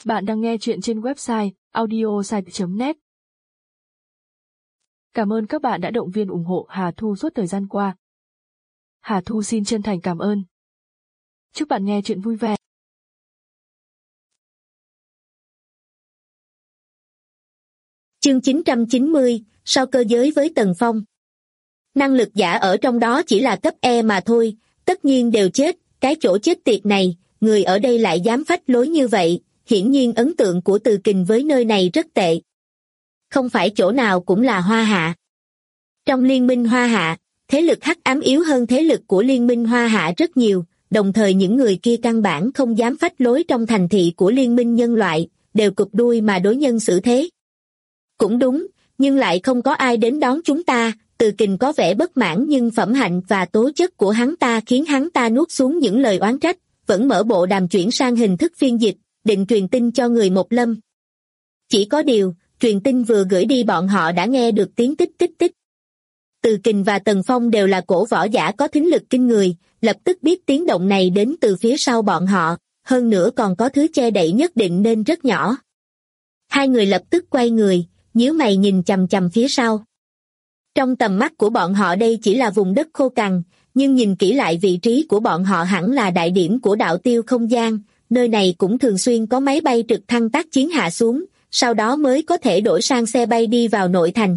Bạn đang nghe chuyện trên website audiosite.net. Cảm ơn các bạn đã động viên ủng hộ Hà Thu suốt thời gian qua. Hà Thu xin chân thành cảm ơn. Chúc bạn nghe chuyện vui vẻ. Chương 990, sao cơ giới với Tần Phong. Năng lực giả ở trong đó chỉ là cấp E mà thôi, tất nhiên đều chết, cái chỗ chết tiệt này, người ở đây lại dám phách lối như vậy, hiển nhiên ấn tượng của Từ Kình với nơi này rất tệ. Không phải chỗ nào cũng là Hoa Hạ. Trong Liên minh Hoa Hạ, thế lực hắc ám yếu hơn thế lực của Liên minh Hoa Hạ rất nhiều, đồng thời những người kia căn bản không dám phách lối trong thành thị của Liên minh nhân loại, đều cụp đuôi mà đối nhân xử thế. Cũng đúng, nhưng lại không có ai đến đón chúng ta. Từ Kình có vẻ bất mãn nhưng phẩm hạnh và tố chất của hắn ta khiến hắn ta nuốt xuống những lời oán trách, vẫn mở bộ đàm chuyển sang hình thức phiên dịch, định truyền tin cho người Một Lâm. Chỉ có điều, truyền tin vừa gửi đi bọn họ đã nghe được tiếng tích tích tích. Từ Kình và Tần Phong đều là cổ võ giả có thính lực kinh người, lập tức biết tiếng động này đến từ phía sau bọn họ, hơn nữa còn có thứ che đậy nhất định nên rất nhỏ. Hai người lập tức quay người, nhíu mày nhìn chằm chằm phía sau. Trong tầm mắt của bọn họ đây chỉ là vùng đất khô cằn, nhưng nhìn kỹ lại vị trí của bọn họ hẳn là đại điểm của đạo tiêu không gian, nơi này cũng thường xuyên có máy bay trực thăng tác chiến hạ xuống, sau đó mới có thể đổi sang xe bay đi vào nội thành.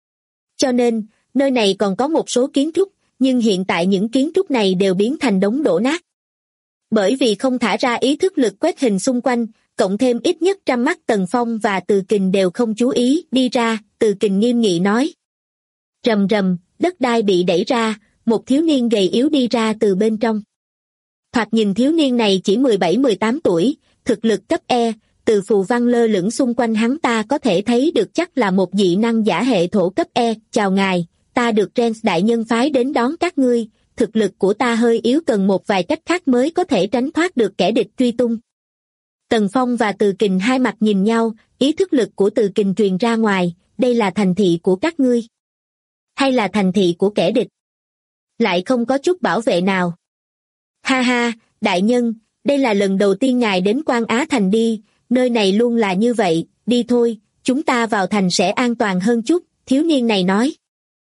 Cho nên, nơi này còn có một số kiến trúc, nhưng hiện tại những kiến trúc này đều biến thành đống đổ nát. Bởi vì không thả ra ý thức lực quét hình xung quanh, cộng thêm ít nhất trăm mắt Tần Phong và Từ Kình đều không chú ý đi ra, Từ Kình nghiêm nghị nói. Rầm rầm, đất đai bị đẩy ra, một thiếu niên gầy yếu đi ra từ bên trong. Thoạt nhìn thiếu niên này chỉ 17-18 tuổi, thực lực cấp E, từ phù văn lơ lửng xung quanh hắn ta có thể thấy được chắc là một dị năng giả hệ thổ cấp E. Chào ngài, ta được Rens đại nhân phái đến đón các ngươi, thực lực của ta hơi yếu cần một vài cách khác mới có thể tránh thoát được kẻ địch truy tung. Tần Phong và Từ Kình hai mặt nhìn nhau, ý thức lực của Từ Kình truyền ra ngoài, đây là thành thị của các ngươi. Hay là thành thị của kẻ địch? Lại không có chút bảo vệ nào. Ha ha, đại nhân, đây là lần đầu tiên ngài đến Quan Á Thành đi, nơi này luôn là như vậy, đi thôi, chúng ta vào thành sẽ an toàn hơn chút, thiếu niên này nói.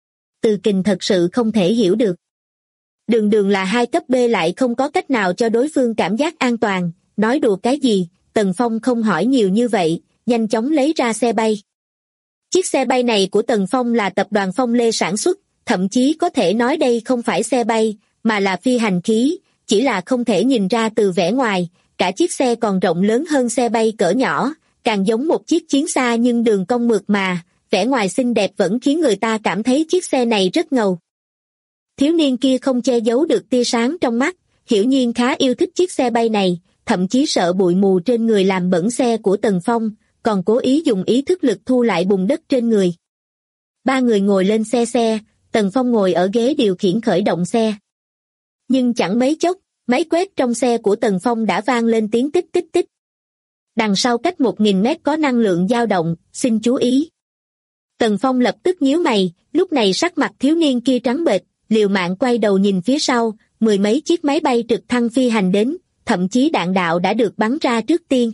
Từ Kình thật sự không thể hiểu được. Đường đường là 2 cấp B lại không có cách nào cho đối phương cảm giác an toàn, nói đùa cái gì, Tần Phong không hỏi nhiều như vậy, nhanh chóng lấy ra xe bay. Chiếc xe bay này của Tần Phong là tập đoàn Phong Lê sản xuất, thậm chí có thể nói đây không phải xe bay, mà là phi hành khí, chỉ là không thể nhìn ra từ vẻ ngoài, cả chiếc xe còn rộng lớn hơn xe bay cỡ nhỏ, càng giống một chiếc chiến xa nhưng đường cong mượt mà, vẻ ngoài xinh đẹp vẫn khiến người ta cảm thấy chiếc xe này rất ngầu. Thiếu niên kia không che giấu được tia sáng trong mắt, hiển nhiên khá yêu thích chiếc xe bay này, thậm chí sợ bụi mù trên người làm bẩn xe của Tần Phong, còn cố ý dùng ý thức lực thu lại bùn đất trên người. 3 người ngồi lên xe, Tần Phong ngồi ở ghế điều khiển khởi động xe. Nhưng chẳng mấy chốc, máy quét trong xe của Tần Phong đã vang lên tiếng tích tích tích. Đằng sau cách 1000 mét có năng lượng dao động, xin chú ý. Tần Phong lập tức nhíu mày, lúc này sắc mặt thiếu niên kia trắng bệch, liều mạng quay đầu nhìn phía sau, 10 mấy chiếc máy bay trực thăng phi hành đến, thậm chí đạn đạo đã được bắn ra trước tiên.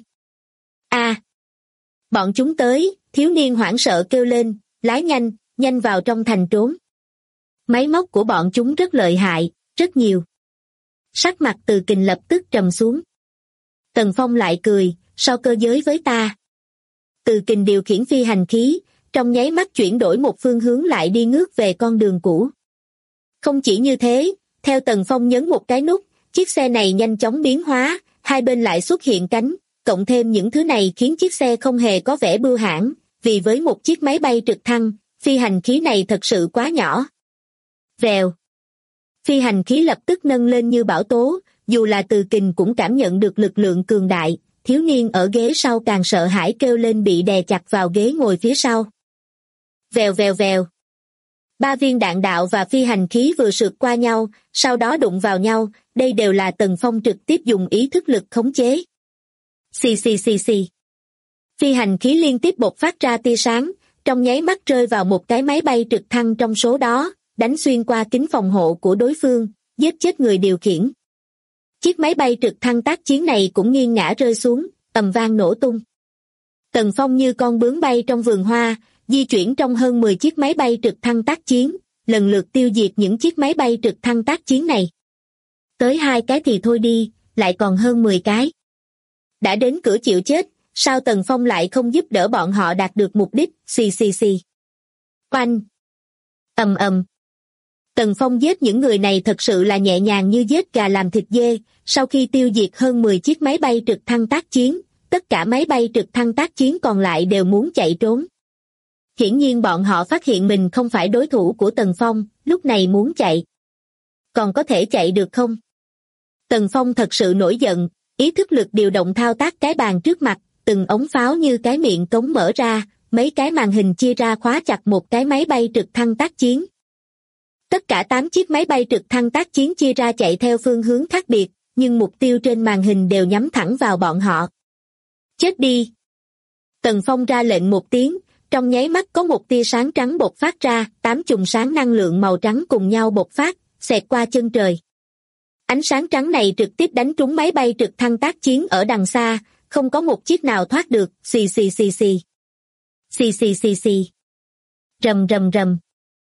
A! Bọn chúng tới, thiếu niên hoảng sợ kêu lên, lái nhanh, nhanh vào trong thành trốn. Máy móc của bọn chúng rất lợi hại, rất nhiều. Sắc mặt Từ Kình lập tức trầm xuống. Tần Phong lại cười, sao cơ giới với ta? Từ Kình điều khiển phi hành khí, trong nháy mắt chuyển đổi một phương hướng lại đi ngước về con đường cũ. Không chỉ như thế, theo Tần Phong nhấn một cái nút, chiếc xe này nhanh chóng biến hóa, hai bên lại xuất hiện cánh, cộng thêm những thứ này khiến chiếc xe không hề có vẻ bưu hãn, vì với một chiếc máy bay trực thăng, phi hành khí này thật sự quá nhỏ. Vèo. Phi hành khí lập tức nâng lên như bão tố, dù là Từ Kình cũng cảm nhận được lực lượng cường đại, thiếu niên ở ghế sau càng sợ hãi kêu lên bị đè chặt vào ghế ngồi phía sau. Vèo vèo vèo. 3 viên đạn đạo và phi hành khí vừa sượt qua nhau, sau đó đụng vào nhau, đây đều là Tần Phong trực tiếp dùng ý thức lực khống chế. Xì xì xì xì. Phi hành khí liên tiếp bộc phát ra tia sáng, trong nháy mắt rơi vào một cái máy bay trực thăng trong số đó, đánh xuyên qua kính phòng hộ của đối phương, giết chết người điều khiển. Chiếc máy bay trực thăng tác chiến này cũng nghiêng ngã rơi xuống, ầm vang nổ tung. Tần Phong như con bướm bay trong vườn hoa, di chuyển trong hơn 10 chiếc máy bay trực thăng tác chiến, lần lượt tiêu diệt những chiếc máy bay trực thăng tác chiến này. Tới 2 cái thì thôi đi, lại còn hơn 10 cái. Đã đến cửa chịu chết, sao Tần Phong lại không giúp đỡ bọn họ đạt được mục đích? Xì xì xì. Oanh. Ầm ầm. Tần Phong giết những người này thật sự là nhẹ nhàng như giết gà làm thịt dê. Sau khi tiêu diệt hơn 10 chiếc máy bay trực thăng tác chiến, tất cả máy bay trực thăng tác chiến còn lại đều muốn chạy trốn. Hiển nhiên bọn họ phát hiện mình không phải đối thủ của Tần Phong, lúc này muốn chạy. Còn có thể chạy được không? Tần Phong thật sự nổi giận, ý thức lực điều động thao tác cái bàn trước mặt, từng ống pháo như cái miệng cống mở ra, mấy cái màn hình chia ra khóa chặt một cái máy bay trực thăng tác chiến. Tất cả 8 chiếc máy bay trực thăng tác chiến chia ra chạy theo phương hướng khác biệt, nhưng mục tiêu trên màn hình đều nhắm thẳng vào bọn họ. Chết đi! Tần Phong ra lệnh một tiếng, trong nháy mắt có một tia sáng trắng bộc phát ra, 8 chùm sáng năng lượng màu trắng cùng nhau bộc phát, xẹt qua chân trời. Ánh sáng trắng này trực tiếp đánh trúng máy bay trực thăng tác chiến ở đằng xa, không có một chiếc nào thoát được, xì xì xì xì. Xì xì xì xì. Rầm rầm rầm.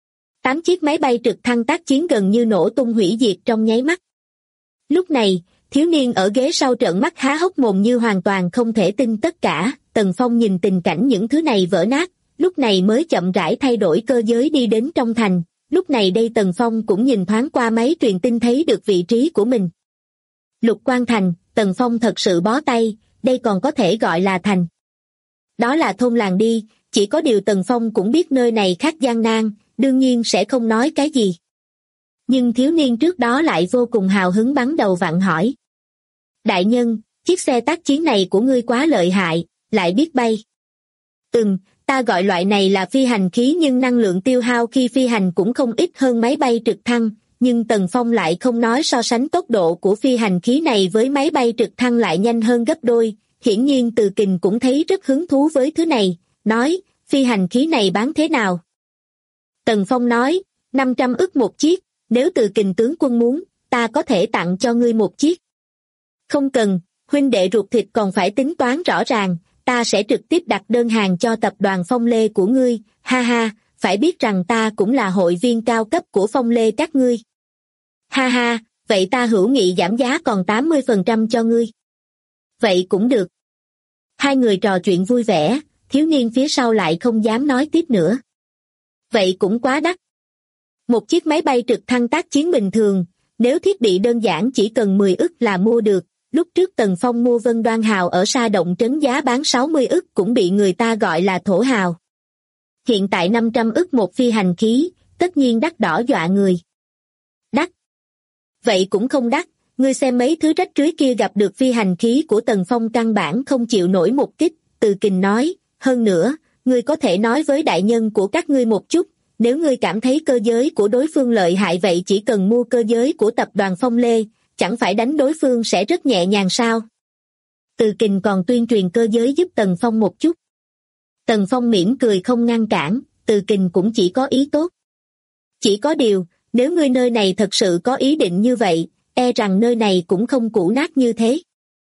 8 chiếc máy bay trực thăng tác chiến gần như nổ tung hủy diệt trong nháy mắt. Lúc này, thiếu niên ở ghế sau trợn mắt há hốc mồm như hoàn toàn không thể tin tất cả. Tần Phong nhìn tình cảnh những thứ này vỡ nát, lúc này mới chậm rãi thay đổi cơ giới đi đến trong thành. Lúc này đây Tần Phong cũng nhìn thoáng qua máy truyền tin thấy được vị trí của mình. Lục Quan Thành, Tần Phong thật sự bó tay, đây còn có thể gọi là thành. Đó là thôn làng đi, chỉ có điều Tần Phong cũng biết nơi này khác gian nan, đương nhiên sẽ không nói cái gì. Nhưng thiếu niên trước đó lại vô cùng hào hứng bắn đầu vặn hỏi. Đại nhân, chiếc xe tác chiến này của ngươi quá lợi hại, lại biết bay. Ta gọi loại này là phi hành khí nhưng năng lượng tiêu hao khi phi hành cũng không ít hơn máy bay trực thăng, nhưng Tần Phong lại không nói so sánh tốc độ của phi hành khí này với máy bay trực thăng lại nhanh hơn gấp đôi, hiển nhiên Từ Kình cũng thấy rất hứng thú với thứ này, nói, phi hành khí này bán thế nào? Tần Phong nói, 500 ức một chiếc, nếu Từ Kình tướng quân muốn, ta có thể tặng cho ngươi một chiếc. Không cần, huynh đệ ruột thịt còn phải tính toán rõ ràng, ta sẽ trực tiếp đặt đơn hàng cho tập đoàn Phong Lê của ngươi, ha ha, phải biết rằng ta cũng là hội viên cao cấp của Phong Lê các ngươi. Ha ha, vậy ta hữu nghị giảm giá còn 80% cho ngươi. Vậy cũng được. Hai người trò chuyện vui vẻ, thiếu niên phía sau lại không dám nói tiếp nữa. Vậy cũng quá đắt. Một chiếc máy bay trực thăng tác chiến bình thường, nếu thiết bị đơn giản chỉ cần 10 ức là mua được. Lúc trước Tần Phong mua Vân Đoan Hào ở Sa Động Trấn giá bán 60 ức cũng bị người ta gọi là thổ hào. Hiện tại 500 ức một phi hành khí, tất nhiên đắt đỏ dọa người. Đắt? Vậy cũng không đắt, ngươi xem mấy thứ rách rưới kia gặp được phi hành khí của Tần Phong căn bản không chịu nổi một kích, Từ Kình nói, hơn nữa, ngươi có thể nói với đại nhân của các ngươi một chút, nếu ngươi cảm thấy cơ giới của đối phương lợi hại vậy chỉ cần mua cơ giới của tập đoàn Phong Lê, chẳng phải đánh đối phương sẽ rất nhẹ nhàng sao? Từ Kình còn tuyên truyền cơ giới giúp Tần Phong một chút. Tần Phong mỉm cười không ngăn cản, Từ Kình cũng chỉ có ý tốt. Chỉ có điều, nếu ngươi nơi này thật sự có ý định như vậy, e rằng nơi này cũng không cũ nát như thế.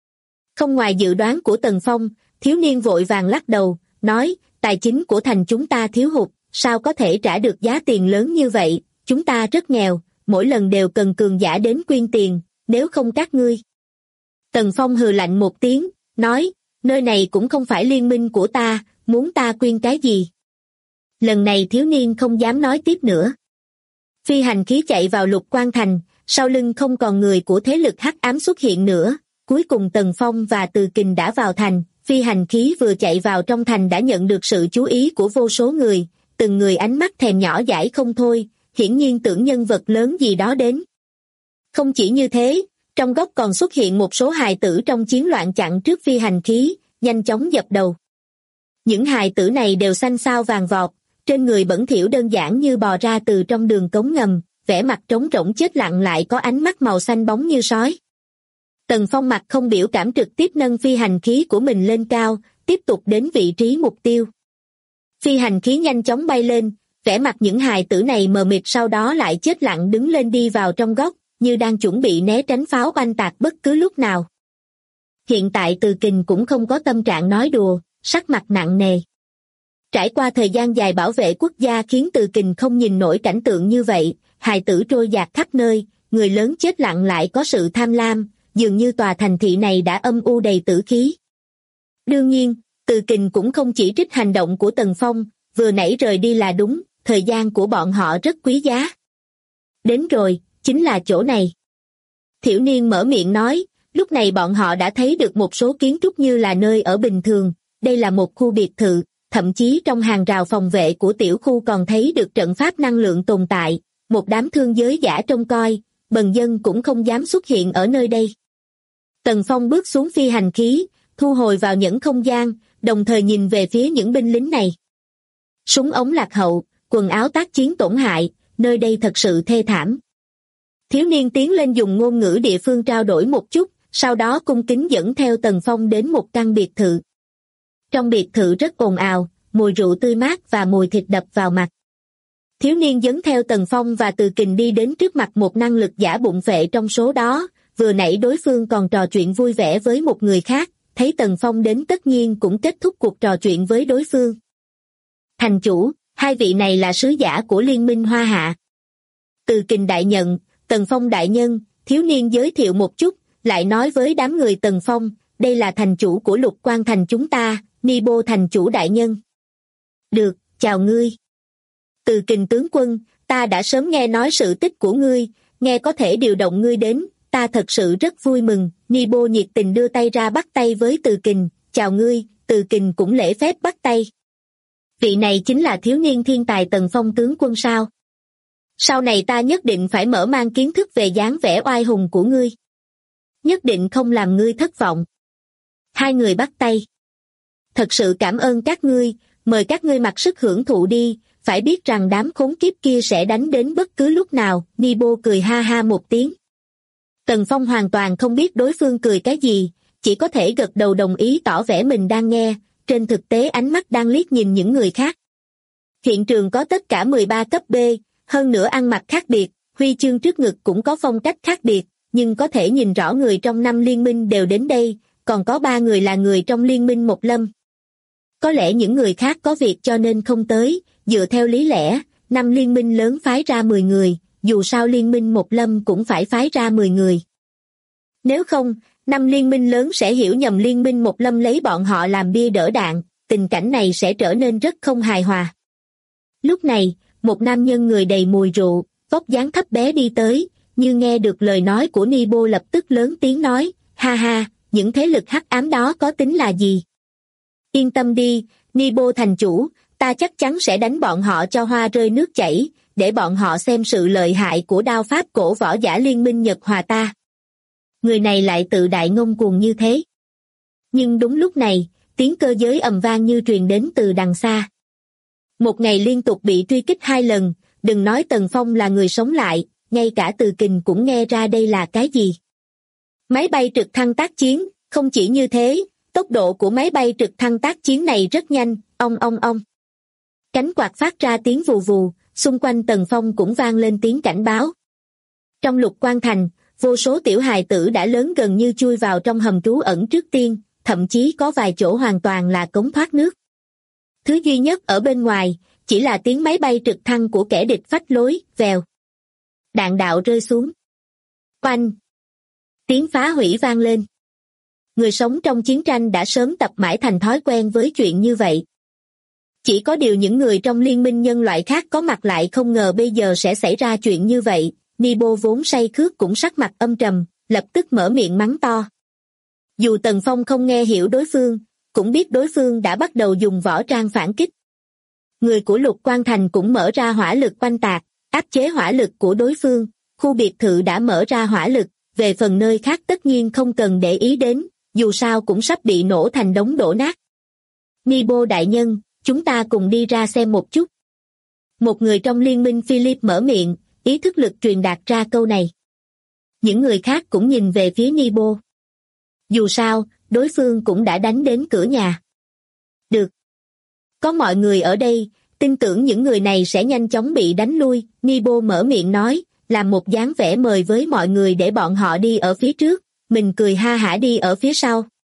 Không ngoài dự đoán của Tần Phong, thiếu niên vội vàng lắc đầu, nói, tài chính của thành chúng ta thiếu hụt, sao có thể trả được giá tiền lớn như vậy, chúng ta rất nghèo, mỗi lần đều cần cường giả đến quyên tiền, nếu không các ngươi. Tần Phong hừ lạnh một tiếng, nói, nơi này cũng không phải liên minh của ta, muốn ta quyên cái gì. Lần này thiếu niên không dám nói tiếp nữa. Phi hành khí chạy vào Lục Quan Thành, sau lưng không còn người của thế lực hắc ám xuất hiện nữa, cuối cùng Tần Phong và Từ Kình đã vào thành, phi hành khí vừa chạy vào trong thành đã nhận được sự chú ý của vô số người, từng người ánh mắt thèm nhỏ dãi không thôi, hiển nhiên tưởng nhân vật lớn gì đó đến. Không chỉ như thế, trong góc còn xuất hiện một số hài tử trong chiến loạn chặn trước phi hành khí, nhanh chóng dập đầu. Những hài tử này đều xanh xao vàng vọt, trên người bẩn thỉu đơn giản như bò ra từ trong đường cống ngầm, vẻ mặt trống rỗng chết lặng lại có ánh mắt màu xanh bóng như sói. Tần Phong mặt không biểu cảm trực tiếp nâng phi hành khí của mình lên cao, tiếp tục đến vị trí mục tiêu. Phi hành khí nhanh chóng bay lên, vẻ mặt những hài tử này mờ mịt sau đó lại chết lặng đứng lên đi vào trong góc, như đang chuẩn bị né tránh pháo oanh tạc bất cứ lúc nào. Hiện tại Từ Kình cũng không có tâm trạng nói đùa, sắc mặt nặng nề. Trải qua thời gian dài bảo vệ quốc gia khiến Từ Kình không nhìn nổi cảnh tượng như vậy, hài tử trôi dạt khắp nơi, người lớn chết lặng lại có sự tham lam, dường như tòa thành thị này đã âm u đầy tử khí. Đương nhiên, Từ Kình cũng không chỉ trích hành động của Tần Phong, vừa nãy rời đi là đúng, thời gian của bọn họ rất quý giá. Đến rồi, chính là chỗ này. Thiểu niên mở miệng nói, lúc này bọn họ đã thấy được một số kiến trúc như là nơi ở bình thường, đây là một khu biệt thự, thậm chí trong hàng rào phòng vệ của tiểu khu còn thấy được trận pháp năng lượng tồn tại, một đám thương giới giả trông coi, bần dân cũng không dám xuất hiện ở nơi đây. Tần Phong bước xuống phi hành khí, thu hồi vào những không gian, đồng thời nhìn về phía những binh lính này. Súng ống lạc hậu, quần áo tác chiến tổn hại, nơi đây thật sự thê thảm. Thiếu niên tiến lên dùng ngôn ngữ địa phương trao đổi một chút, sau đó cung kính dẫn theo Tần Phong đến một căn biệt thự. Trong biệt thự rất ồn ào, mùi rượu tươi mát và mùi thịt đập vào mặt. Thiếu niên dẫn theo Tần Phong và Từ Kình đi đến trước mặt một năng lực giả bụng phệ trong số đó, vừa nãy đối phương còn trò chuyện vui vẻ với một người khác, thấy Tần Phong đến tất nhiên cũng kết thúc cuộc trò chuyện với đối phương. Thành chủ, hai vị này là sứ giả của Liên minh Hoa Hạ. Từ Kình đại nhận, Tần Phong đại nhân, thiếu niên giới thiệu một chút, lại nói với đám người Tần Phong, đây là thành chủ của Lục Quan thành chúng ta, Nibo thành chủ đại nhân. Được, chào ngươi. Từ Kình tướng quân, ta đã sớm nghe nói sự tích của ngươi, nghe có thể điều động ngươi đến, ta thật sự rất vui mừng. Nibo nhiệt tình đưa tay ra bắt tay với Từ Kình, chào ngươi. Từ Kình cũng lễ phép bắt tay. Vị này chính là thiếu niên thiên tài Tần Phong tướng quân sao? Sau này ta nhất định phải mở mang kiến thức về dáng vẻ oai hùng của ngươi. Nhất định không làm ngươi thất vọng. Hai người bắt tay. Thật sự cảm ơn các ngươi, mời các ngươi mặc sức hưởng thụ đi, phải biết rằng đám khốn kiếp kia sẽ đánh đến bất cứ lúc nào. Nibo cười ha ha một tiếng. Tần Phong hoàn toàn không biết đối phương cười cái gì, chỉ có thể gật đầu đồng ý tỏ vẻ mình đang nghe, trên thực tế ánh mắt đang liếc nhìn những người khác. Hiện trường có tất cả 13 cấp B, hơn nữa ăn mặc khác biệt, huy chương trước ngực cũng có phong cách khác biệt, nhưng có thể nhìn rõ người trong 5 liên minh đều đến đây, còn có 3 người là người trong liên minh Một Lâm. Có lẽ những người khác có việc cho nên không tới, dựa theo lý lẽ, 5 liên minh lớn phái ra 10 người, dù sao liên minh Một Lâm cũng phải phái ra 10 người. Nếu không, 5 liên minh lớn sẽ hiểu nhầm liên minh Một Lâm lấy bọn họ làm bia đỡ đạn, tình cảnh này sẽ trở nên rất không hài hòa. Lúc này, một nam nhân người đầy mùi rượu, vóc dáng thấp bé đi tới, như nghe được lời nói của Nibo lập tức lớn tiếng nói, ha ha, những thế lực hắc ám đó có tính là gì? Yên tâm đi, Nibo thành chủ, ta chắc chắn sẽ đánh bọn họ cho hoa rơi nước chảy, để bọn họ xem sự lợi hại của đao pháp cổ võ giả liên minh Nhật Hòa ta. Người này lại tự đại ngông cuồng như thế. Nhưng đúng lúc này, tiếng cơ giới ầm vang như truyền đến từ đằng xa. Một ngày liên tục bị truy kích 2 lần, đừng nói Tần Phong là người sống lại, ngay cả Từ Kình cũng nghe ra đây là cái gì. Máy bay trực thăng tác chiến, không chỉ như thế, tốc độ của máy bay trực thăng tác chiến này rất nhanh, ong ong ong. Cánh quạt phát ra tiếng vù vù, xung quanh Tần Phong cũng vang lên tiếng cảnh báo. Trong Lục Quan thành, vô số tiểu hài tử đã lớn gần như chui vào trong hầm trú ẩn trước tiên, thậm chí có vài chỗ hoàn toàn là cống thoát nước. Thứ duy nhất ở bên ngoài, chỉ là tiếng máy bay trực thăng của kẻ địch phách lối, vèo. Đạn đạo rơi xuống. Oanh! Tiếng phá hủy vang lên. Người sống trong chiến tranh đã sớm tập mãi thành thói quen với chuyện như vậy. Chỉ có điều những người trong liên minh nhân loại khác có mặt lại không ngờ bây giờ sẽ xảy ra chuyện như vậy. Nibo vốn say khước cũng sắc mặt âm trầm, lập tức mở miệng mắng to. Dù Tần Phong không nghe hiểu đối phương, cũng biết đối phương đã bắt đầu dùng võ trang phản kích. Người của Lục Quan thành cũng mở ra hỏa lực oanh tạc, áp chế hỏa lực của đối phương, khu biệt thự đã mở ra hỏa lực, về phần nơi khác tất nhiên không cần để ý đến, dù sao cũng sắp bị nổ thành đống đổ nát. Nibo đại nhân, chúng ta cùng đi ra xem một chút. Một người trong liên minh Philip mở miệng, ý thức lực truyền đạt ra câu này. Những người khác cũng nhìn về phía Nibo. Dù sao, đối phương cũng đã đánh đến cửa nhà. Được. Có mọi người ở đây, tin tưởng những người này sẽ nhanh chóng bị đánh lui. Nibo mở miệng nói, làm một dáng vẻ mời với mọi người để bọn họ đi ở phía trước, mình cười ha hả đi ở phía sau.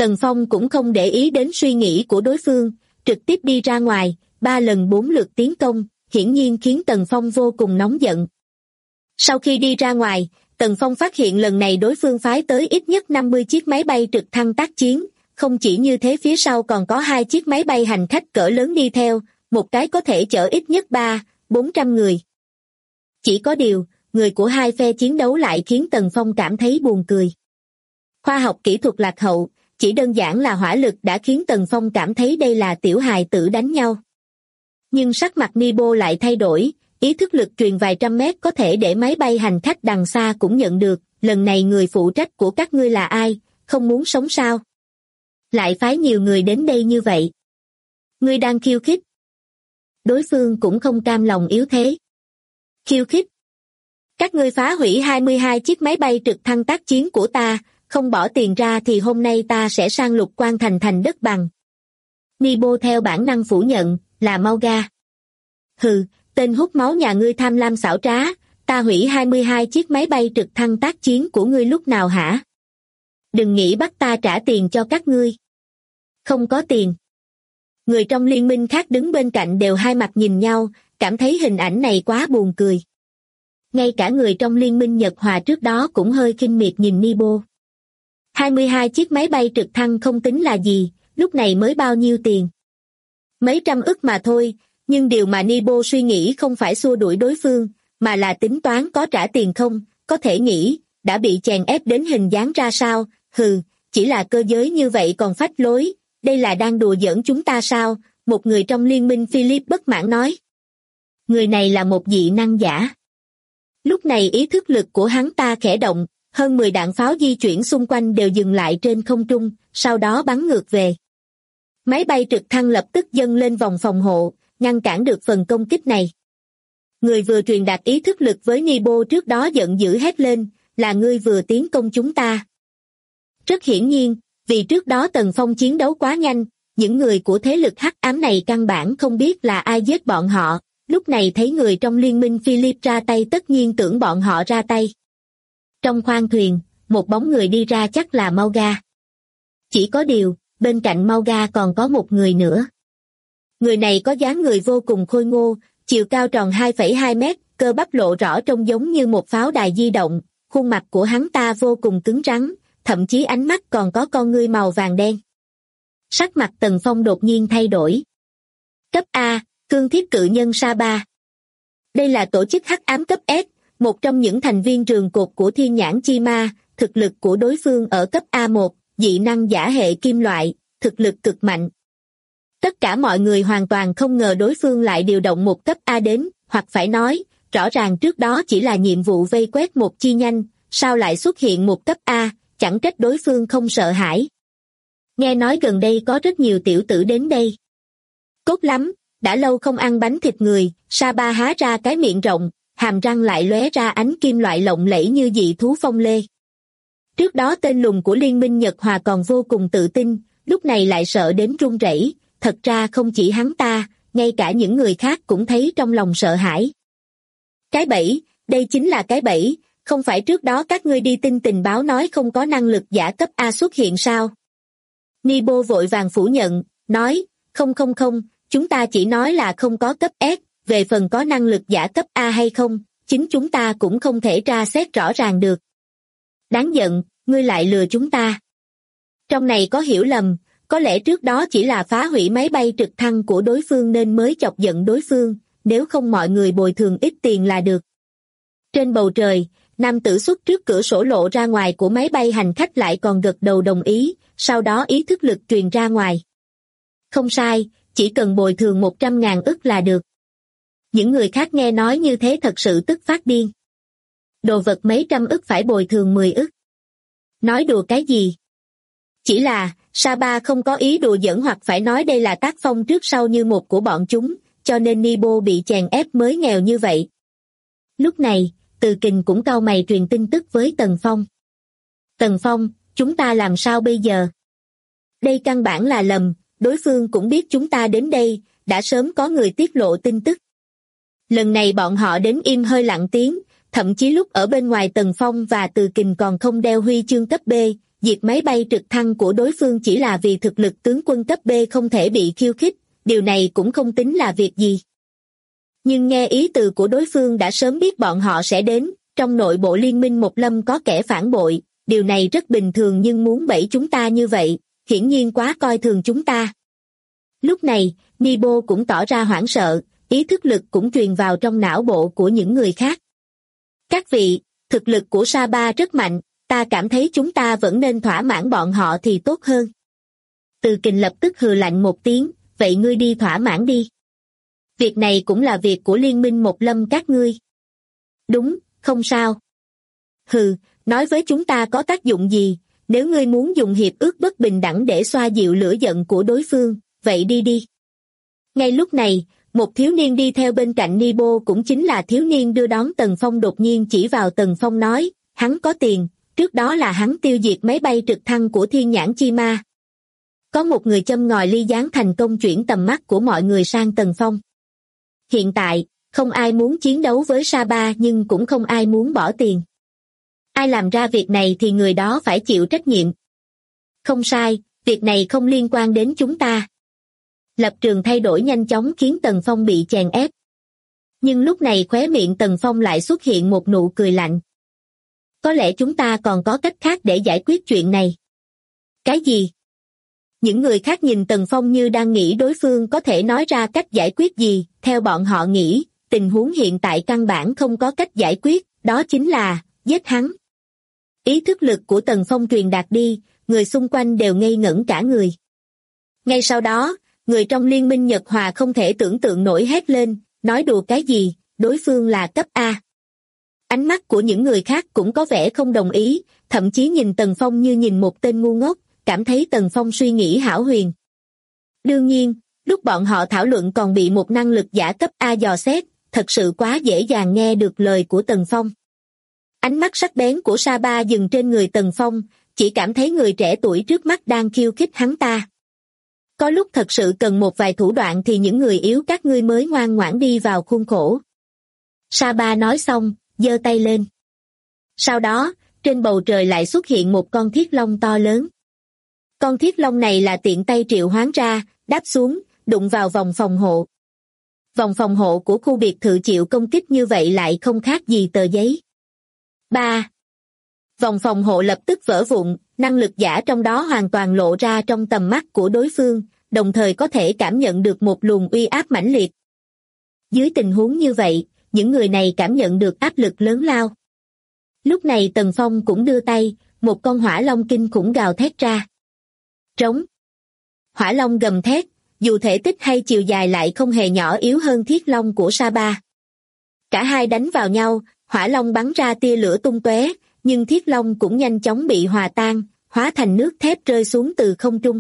Tần Phong cũng không để ý đến suy nghĩ của đối phương, trực tiếp đi ra ngoài, 3 lần 4 lượt tiến công, hiển nhiên khiến Tần Phong vô cùng nóng giận. Sau khi đi ra ngoài, Tần Phong phát hiện lần này đối phương phái tới ít nhất 50 chiếc máy bay trực thăng tác chiến, không chỉ như thế phía sau còn có 2 chiếc máy bay hành khách cỡ lớn đi theo, một cái có thể chở ít nhất 300-400 người. Chỉ có điều, người của hai phe chiến đấu lại khiến Tần Phong cảm thấy buồn cười. Khoa học kỹ thuật lạc hậu, chỉ đơn giản là hỏa lực đã khiến Tần Phong cảm thấy đây là tiểu hài tử đánh nhau. Nhưng sắc mặt Nibo lại thay đổi, ý thức lực truyền vài trăm mét có thể để máy bay hành khách đằng xa cũng nhận được, lần này người phụ trách của các ngươi là ai, không muốn sống sao? Lại phái nhiều người đến đây như vậy. Ngươi đang khiêu khích. Đối phương cũng không cam lòng yếu thế. Khiêu khích. Các ngươi phá hủy 22 chiếc máy bay trực thăng tác chiến của ta, không bỏ tiền ra thì hôm nay ta sẽ sang Lục Quan thành thành đất bằng. Nibo theo bản năng phủ nhận, là mau ga. Hừ, tên hút máu nhà ngươi tham lam xảo trá, ta hủy 22 chiếc máy bay trực thăng tác chiến của ngươi lúc nào hả? Đừng nghĩ bắt ta trả tiền cho các ngươi. Không có tiền. Người trong liên minh khác đứng bên cạnh đều hai mặt nhìn nhau, cảm thấy hình ảnh này quá buồn cười. Ngay cả người trong liên minh Nhật Hòa trước đó cũng hơi khinh miệt nhìn Nibo. 22 chiếc máy bay trực thăng không tính là gì, lúc này mới bao nhiêu tiền. Mấy trăm ức mà thôi, nhưng điều mà Nibo suy nghĩ không phải xua đuổi đối phương, mà là tính toán có trả tiền không, có thể nghĩ, đã bị chèn ép đến hình dáng ra sao, hừ, chỉ là cơ giới như vậy còn phách lối, đây là đang đùa giỡn chúng ta sao, một người trong liên minh Philip bất mãn nói. Người này là một dị năng giả. Lúc này ý thức lực của hắn ta khẽ động, hơn 10 đạn pháo di chuyển xung quanh đều dừng lại trên không trung, sau đó bắn ngược về. Máy bay trực thăng lập tức dâng lên vòng phòng hộ, ngăn cản được phần công kích này. Người vừa truyền đạt ý thức lực với Nibo trước đó giận dữ hét lên, là ngươi vừa tiến công chúng ta. Rất hiển nhiên, vì trước đó Tần Phong chiến đấu quá nhanh, những người của thế lực hắc ám này căn bản không biết là ai giết bọn họ, lúc này thấy người trong liên minh Philip ra tay tất nhiên tưởng bọn họ ra tay. Trong khoang thuyền, một bóng người đi ra chắc là Mauga. Chỉ có điều, bên cạnh Mauga còn có một người nữa. Người này có dáng người vô cùng khôi ngô, chiều cao tròn 2,2 mét, cơ bắp lộ rõ trông giống như một pháo đài di động, khuôn mặt của hắn ta vô cùng cứng rắn, thậm chí ánh mắt còn có con ngươi màu vàng đen. Sắc mặt Tần Phong đột nhiên thay đổi. Cấp A, cương thiết cự nhân Sa-ba. Đây là tổ chức hắc ám cấp S, một trong những thành viên rường cột của Thiên Nhãn Chi Ma, thực lực của đối phương ở cấp A1, dị năng giả hệ kim loại, thực lực cực mạnh. Tất cả mọi người hoàn toàn không ngờ đối phương lại điều động một cấp A đến, hoặc phải nói, rõ ràng trước đó chỉ là nhiệm vụ vây quét một chi nhanh, sao lại xuất hiện một cấp A, chẳng trách đối phương không sợ hãi. Nghe nói gần đây có rất nhiều tiểu tử đến đây. Tốt lắm, đã lâu không ăn bánh thịt người, Sa-ba há ra cái miệng rộng, hàm răng lại lóe ra ánh kim loại lộng lẫy như dị thú phong lê. Trước đó tên lùn của Liên minh Nhật Hòa còn vô cùng tự tin, lúc này lại sợ đến run rẩy. Thật ra không chỉ hắn ta, ngay cả những người khác cũng thấy trong lòng sợ hãi. Cái bẫy, đây chính là cái bẫy, không phải trước đó các ngươi đi tin tình báo nói không có năng lực giả cấp A xuất hiện sao? Nibo vội vàng phủ nhận, nói, không, chúng ta chỉ nói là không có cấp S, về phần có năng lực giả cấp A hay không, chính chúng ta cũng không thể tra xét rõ ràng được. Đáng giận, ngươi lại lừa chúng ta. Trong này có hiểu lầm, có lẽ trước đó chỉ là phá hủy máy bay trực thăng của đối phương nên mới chọc giận đối phương, nếu không mọi người bồi thường ít tiền là được. Trên bầu trời, nam tử xuất trước cửa sổ lộ ra ngoài của máy bay hành khách lại còn gật đầu đồng ý, sau đó ý thức lực truyền ra ngoài. Không sai, chỉ cần bồi thường 100.000 ức là được. Những người khác nghe nói như thế thật sự tức phát điên. Đồ vật mấy trăm ức phải bồi thường 10 ức. Nói đùa cái gì? Chỉ là, Sa-ba không có ý đùa giỡn hoặc phải nói đây là tác phong trước sau như một của bọn chúng, cho nên Nibo bị chèn ép mới nghèo như vậy. Lúc này, Từ Kình cũng cau mày truyền tin tức với Tần Phong. Tần Phong, chúng ta làm sao bây giờ? Đây căn bản là lầm, đối phương cũng biết chúng ta đến đây, đã sớm có người tiết lộ tin tức. Lần này bọn họ đến im hơi lặng tiếng, thậm chí lúc ở bên ngoài Tần Phong và Từ Kình còn không đeo huy chương cấp B, diệt máy bay trực thăng của đối phương chỉ là vì thực lực tướng quân cấp B không thể bị khiêu khích, điều này cũng không tính là việc gì. Nhưng nghe ý từ của đối phương đã sớm biết bọn họ sẽ đến, trong nội bộ liên minh Một Lâm có kẻ phản bội, điều này rất bình thường nhưng muốn bẫy chúng ta như vậy, hiển nhiên quá coi thường chúng ta. Lúc này, Nibo cũng tỏ ra hoảng sợ, ý thức lực cũng truyền vào trong não bộ của những người khác. Các vị, thực lực của Sa-ba rất mạnh, ta cảm thấy chúng ta vẫn nên thỏa mãn bọn họ thì tốt hơn. Từ Kình lập tức hừ lạnh một tiếng, vậy ngươi đi thỏa mãn đi. Việc này cũng là việc của liên minh Một Lâm các ngươi. Đúng, không sao. Hừ, nói với chúng ta có tác dụng gì, nếu ngươi muốn dùng hiệp ước bất bình đẳng để xoa dịu lửa giận của đối phương, vậy đi đi. Ngay lúc này, một thiếu niên đi theo bên cạnh Nibo cũng chính là thiếu niên đưa đón Tần Phong đột nhiên chỉ vào Tần Phong nói, hắn có tiền, trước đó là hắn tiêu diệt máy bay trực thăng của Thiên Nhãn Chi Ma. Có một người châm ngòi ly gián thành công chuyển tầm mắt của mọi người sang Tần Phong. Hiện tại, không ai muốn chiến đấu với Sa-ba nhưng cũng không ai muốn bỏ tiền. Ai làm ra việc này thì người đó phải chịu trách nhiệm. Không sai, việc này không liên quan đến chúng ta. Lập trường thay đổi nhanh chóng khiến Tần Phong bị chèn ép. Nhưng lúc này khóe miệng Tần Phong lại xuất hiện một nụ cười lạnh. Có lẽ chúng ta còn có cách khác để giải quyết chuyện này. Cái gì? Những người khác nhìn Tần Phong như đang nghĩ đối phương có thể nói ra cách giải quyết gì, theo bọn họ nghĩ, tình huống hiện tại căn bản không có cách giải quyết, đó chính là, giết hắn. Ý thức lực của Tần Phong truyền đạt đi, người xung quanh đều ngây ngẩn cả người. Ngay sau đó, người trong liên minh Nhật Hòa không thể tưởng tượng nổi hét lên, nói đùa cái gì, đối phương là cấp A. Ánh mắt của những người khác cũng có vẻ không đồng ý, thậm chí nhìn Tần Phong như nhìn một tên ngu ngốc, cảm thấy Tần Phong suy nghĩ hão huyền. Đương nhiên, lúc bọn họ thảo luận còn bị một năng lực giả cấp A dò xét, thật sự quá dễ dàng nghe được lời của Tần Phong. Ánh mắt sắc bén của Sa-ba dừng trên người Tần Phong, chỉ cảm thấy người trẻ tuổi trước mắt đang khiêu khích hắn ta. Có lúc thật sự cần một vài thủ đoạn thì những người yếu các ngươi mới ngoan ngoãn đi vào khuôn khổ. Sa-ba nói xong, giơ tay lên. Sau đó, trên bầu trời lại xuất hiện một con thiết long to lớn. Con thiết long này là tiện tay triệu hoán ra, đáp xuống, đụng vào vòng phòng hộ. Vòng phòng hộ của khu biệt thự chịu công kích như vậy lại không khác gì tờ giấy. 3. Vòng phòng hộ lập tức vỡ vụn, năng lực giả trong đó hoàn toàn lộ ra trong tầm mắt của đối phương, đồng thời có thể cảm nhận được một luồng uy áp mãnh liệt. Dưới tình huống như vậy, những người này cảm nhận được áp lực lớn lao. Lúc này Tần Phong cũng đưa tay, một con hỏa long kinh khủng gào thét ra. Trống. Hỏa long gầm thét, dù thể tích hay chiều dài lại không hề nhỏ yếu hơn thiết long của Sa-ba. Cả hai đánh vào nhau, hỏa long bắn ra tia lửa tung tóe, nhưng thiết long cũng nhanh chóng bị hòa tan, hóa thành nước thép rơi xuống từ không trung.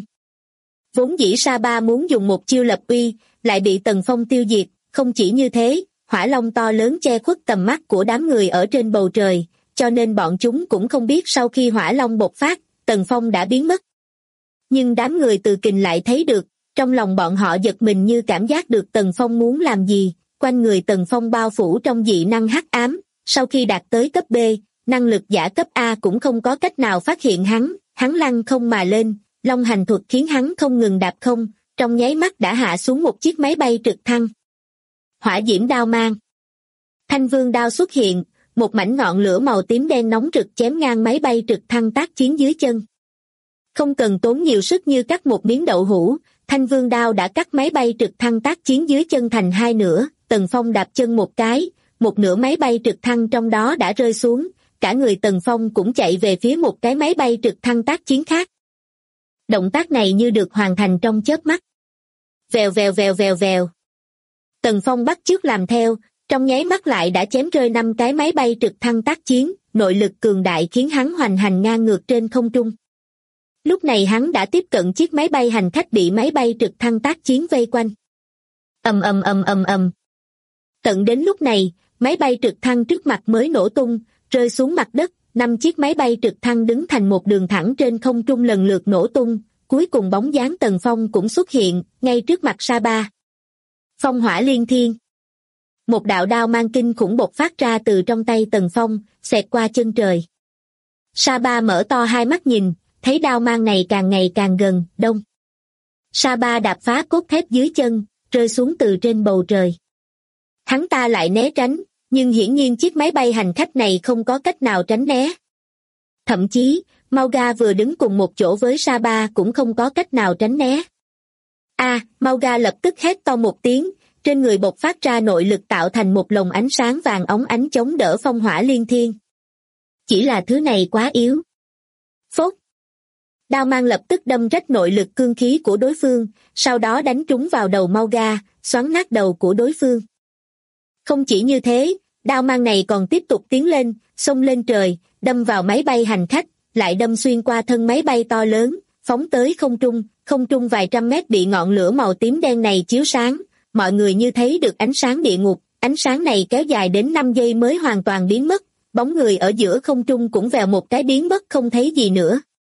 Vốn dĩ Sa-ba muốn dùng một chiêu lập uy, lại bị Tần Phong tiêu diệt, không chỉ như thế, hỏa long to lớn che khuất tầm mắt của đám người ở trên bầu trời, cho nên bọn chúng cũng không biết sau khi hỏa long bộc phát, Tần Phong đã biến mất. Nhưng đám người Từ Kình lại thấy được, trong lòng bọn họ giật mình như cảm giác được Tần Phong muốn làm gì, quanh người Tần Phong bao phủ trong dị năng hắc ám, sau khi đạt tới cấp B, năng lực giả cấp A cũng không có cách nào phát hiện hắn lăn không mà lên, long hành thuật khiến hắn không ngừng đạp không, trong nháy mắt đã hạ xuống một chiếc máy bay trực thăng. Hỏa diễm đao mang. Thanh vương đao xuất hiện, một mảnh ngọn lửa màu tím đen nóng rực chém ngang máy bay trực thăng tác chiến dưới chân. Không cần tốn nhiều sức như cắt một miếng đậu hũ, thanh vương đao đã cắt máy bay trực thăng tác chiến dưới chân thành hai nửa, Tần Phong đạp chân một cái, một nửa máy bay trực thăng trong đó đã rơi xuống, cả người Tần Phong cũng chạy về phía một cái máy bay trực thăng tác chiến khác. Động tác này như được hoàn thành trong chớp mắt. Vèo vèo vèo vèo vèo. Tần Phong bắt chước làm theo, trong nháy mắt lại đã chém rơi 5 cái máy bay trực thăng tác chiến, nội lực cường đại khiến hắn hoành hành ngang ngược trên không trung. Lúc này hắn đã tiếp cận chiếc máy bay hành khách bị máy bay trực thăng tác chiến vây quanh. Ầm ầm ầm ầm ầm. Tận đến lúc này, máy bay trực thăng trước mặt mới nổ tung, rơi xuống mặt đất, 5 chiếc máy bay trực thăng đứng thành một đường thẳng trên không trung lần lượt nổ tung, cuối cùng bóng dáng Tần Phong cũng xuất hiện, ngay trước mặt Sa-ba. Phong hỏa liên thiên. Một đạo đao mang kinh khủng bộc phát ra từ trong tay Tần Phong, xẹt qua chân trời. Sa-ba mở to hai mắt nhìn, thấy đao mang này càng ngày càng gần, đông. Sa Ba đạp phá cốt thép dưới chân, rơi xuống từ trên bầu trời. Hắn ta lại né tránh, nhưng hiển nhiên chiếc máy bay hành khách này không có cách nào tránh né. Thậm chí, Mauga vừa đứng cùng một chỗ với Sa Ba cũng không có cách nào tránh né. Mauga lập tức hét to một tiếng, trên người bộc phát ra nội lực tạo thành một lồng ánh sáng vàng óng ánh chống đỡ phong hỏa liên thiên. Chỉ là thứ này quá yếu. Phốt! Đao mang lập tức đâm rách nội lực cương khí của đối phương, sau đó đánh trúng vào đầu Mauga, xoắn nát đầu của đối phương. Không chỉ như thế, đao mang này còn tiếp tục tiến lên, xông lên trời, đâm vào máy bay hành khách, lại đâm xuyên qua thân máy bay to lớn, phóng tới không trung vài trăm mét bị ngọn lửa màu tím đen này chiếu sáng, mọi người như thấy được ánh sáng địa ngục, ánh sáng này kéo dài đến 5 giây mới hoàn toàn biến mất, bóng người ở giữa không trung cũng vèo một cái biến mất không thấy gì nữa.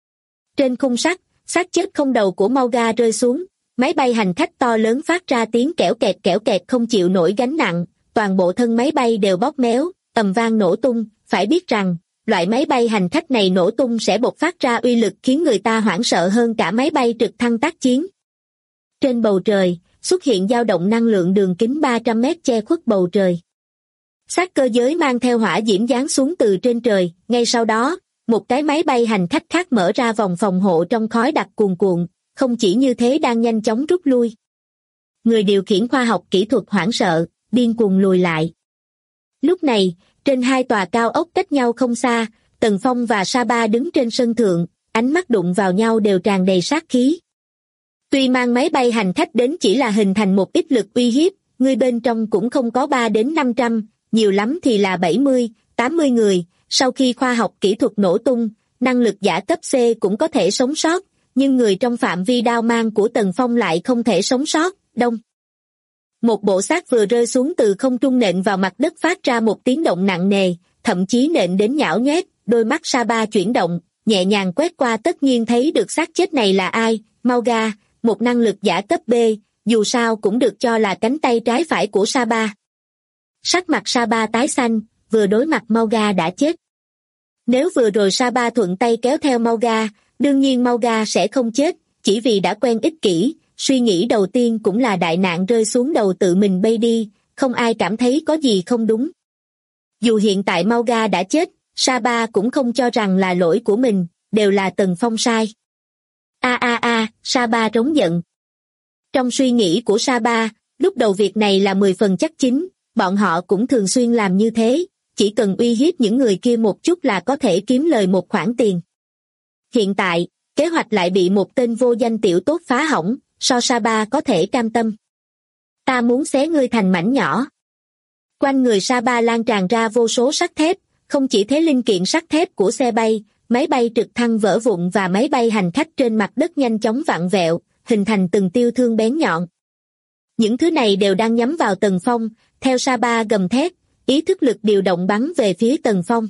Trên khung sắt, xác chết không đầu của Mauga rơi xuống, máy bay hành khách to lớn phát ra tiếng kẽo kẹt không chịu nổi gánh nặng, toàn bộ thân máy bay đều bóp méo, ầm vang nổ tung, phải biết rằng, loại máy bay hành khách này nổ tung sẽ bộc phát ra uy lực khiến người ta hoảng sợ hơn cả máy bay trực thăng tác chiến. Trên bầu trời, xuất hiện dao động năng lượng đường kính 300 mét che khuất bầu trời. Xác cơ giới mang theo hỏa diễm giáng xuống từ trên trời, ngay sau đó, một cái máy bay hành khách khác mở ra vòng phòng hộ trong khói đặc cuồn cuộn, không chỉ như thế đang nhanh chóng rút lui. Người điều khiển khoa học kỹ thuật hoảng sợ, điên cuồng lùi lại. Lúc này, trên hai tòa cao ốc cách nhau không xa, Tần Phong và Sa Ba đứng trên sân thượng, ánh mắt đụng vào nhau đều tràn đầy sát khí. Tuy mang máy bay hành khách đến chỉ là hình thành một ít lực uy hiếp, người bên trong cũng không có 3 đến 500, nhiều lắm thì là 70, 80 người, sau khi khoa học kỹ thuật nổ tung, năng lực giả cấp C cũng có thể sống sót, nhưng người trong phạm vi đao mang của Tần Phong lại không thể sống sót, đông. Một bộ xác vừa rơi xuống từ không trung nện vào mặt đất phát ra một tiếng động nặng nề, thậm chí nện đến nhão nhoét, đôi mắt Sa Ba chuyển động, nhẹ nhàng quét qua tất nhiên thấy được xác chết này là ai, Mauga, một năng lực giả cấp B, dù sao cũng được cho là cánh tay trái phải của Sa Ba. Sắc mặt Sa Ba tái xanh, vừa đối mặt Mauga đã chết. Nếu vừa rồi Sa Ba thuận tay kéo theo Mauga, đương nhiên Mauga sẽ không chết, chỉ vì đã quen ích kỷ, suy nghĩ đầu tiên cũng là đại nạn rơi xuống đầu tự mình bay đi, không ai cảm thấy có gì không đúng. Dù hiện tại Mauga đã chết, Sa Ba cũng không cho rằng là lỗi của mình, đều là Tần Phong sai. Sa Ba trống giận. Trong suy nghĩ của Sa Ba, lúc đầu việc này là 10 phần chắc chính, bọn họ cũng thường xuyên làm như thế, chỉ cần uy hiếp những người kia một chút là có thể kiếm lời một khoản tiền. Hiện tại, kế hoạch lại bị một tên vô danh tiểu tốt phá hỏng, so Sa Ba có thể cam tâm. Ta muốn xé ngươi thành mảnh nhỏ. Quanh người Sa Ba lan tràn ra vô số sắt thép, không chỉ thế linh kiện sắt thép của xe bay, máy bay trực thăng vỡ vụn và máy bay hành khách trên mặt đất nhanh chóng vặn vẹo, hình thành từng tiêu thương bén nhọn. Những thứ này đều đang nhắm vào Tần Phong, theo Sa Ba gầm thét, ý thức lực điều động bắn về phía Tần Phong.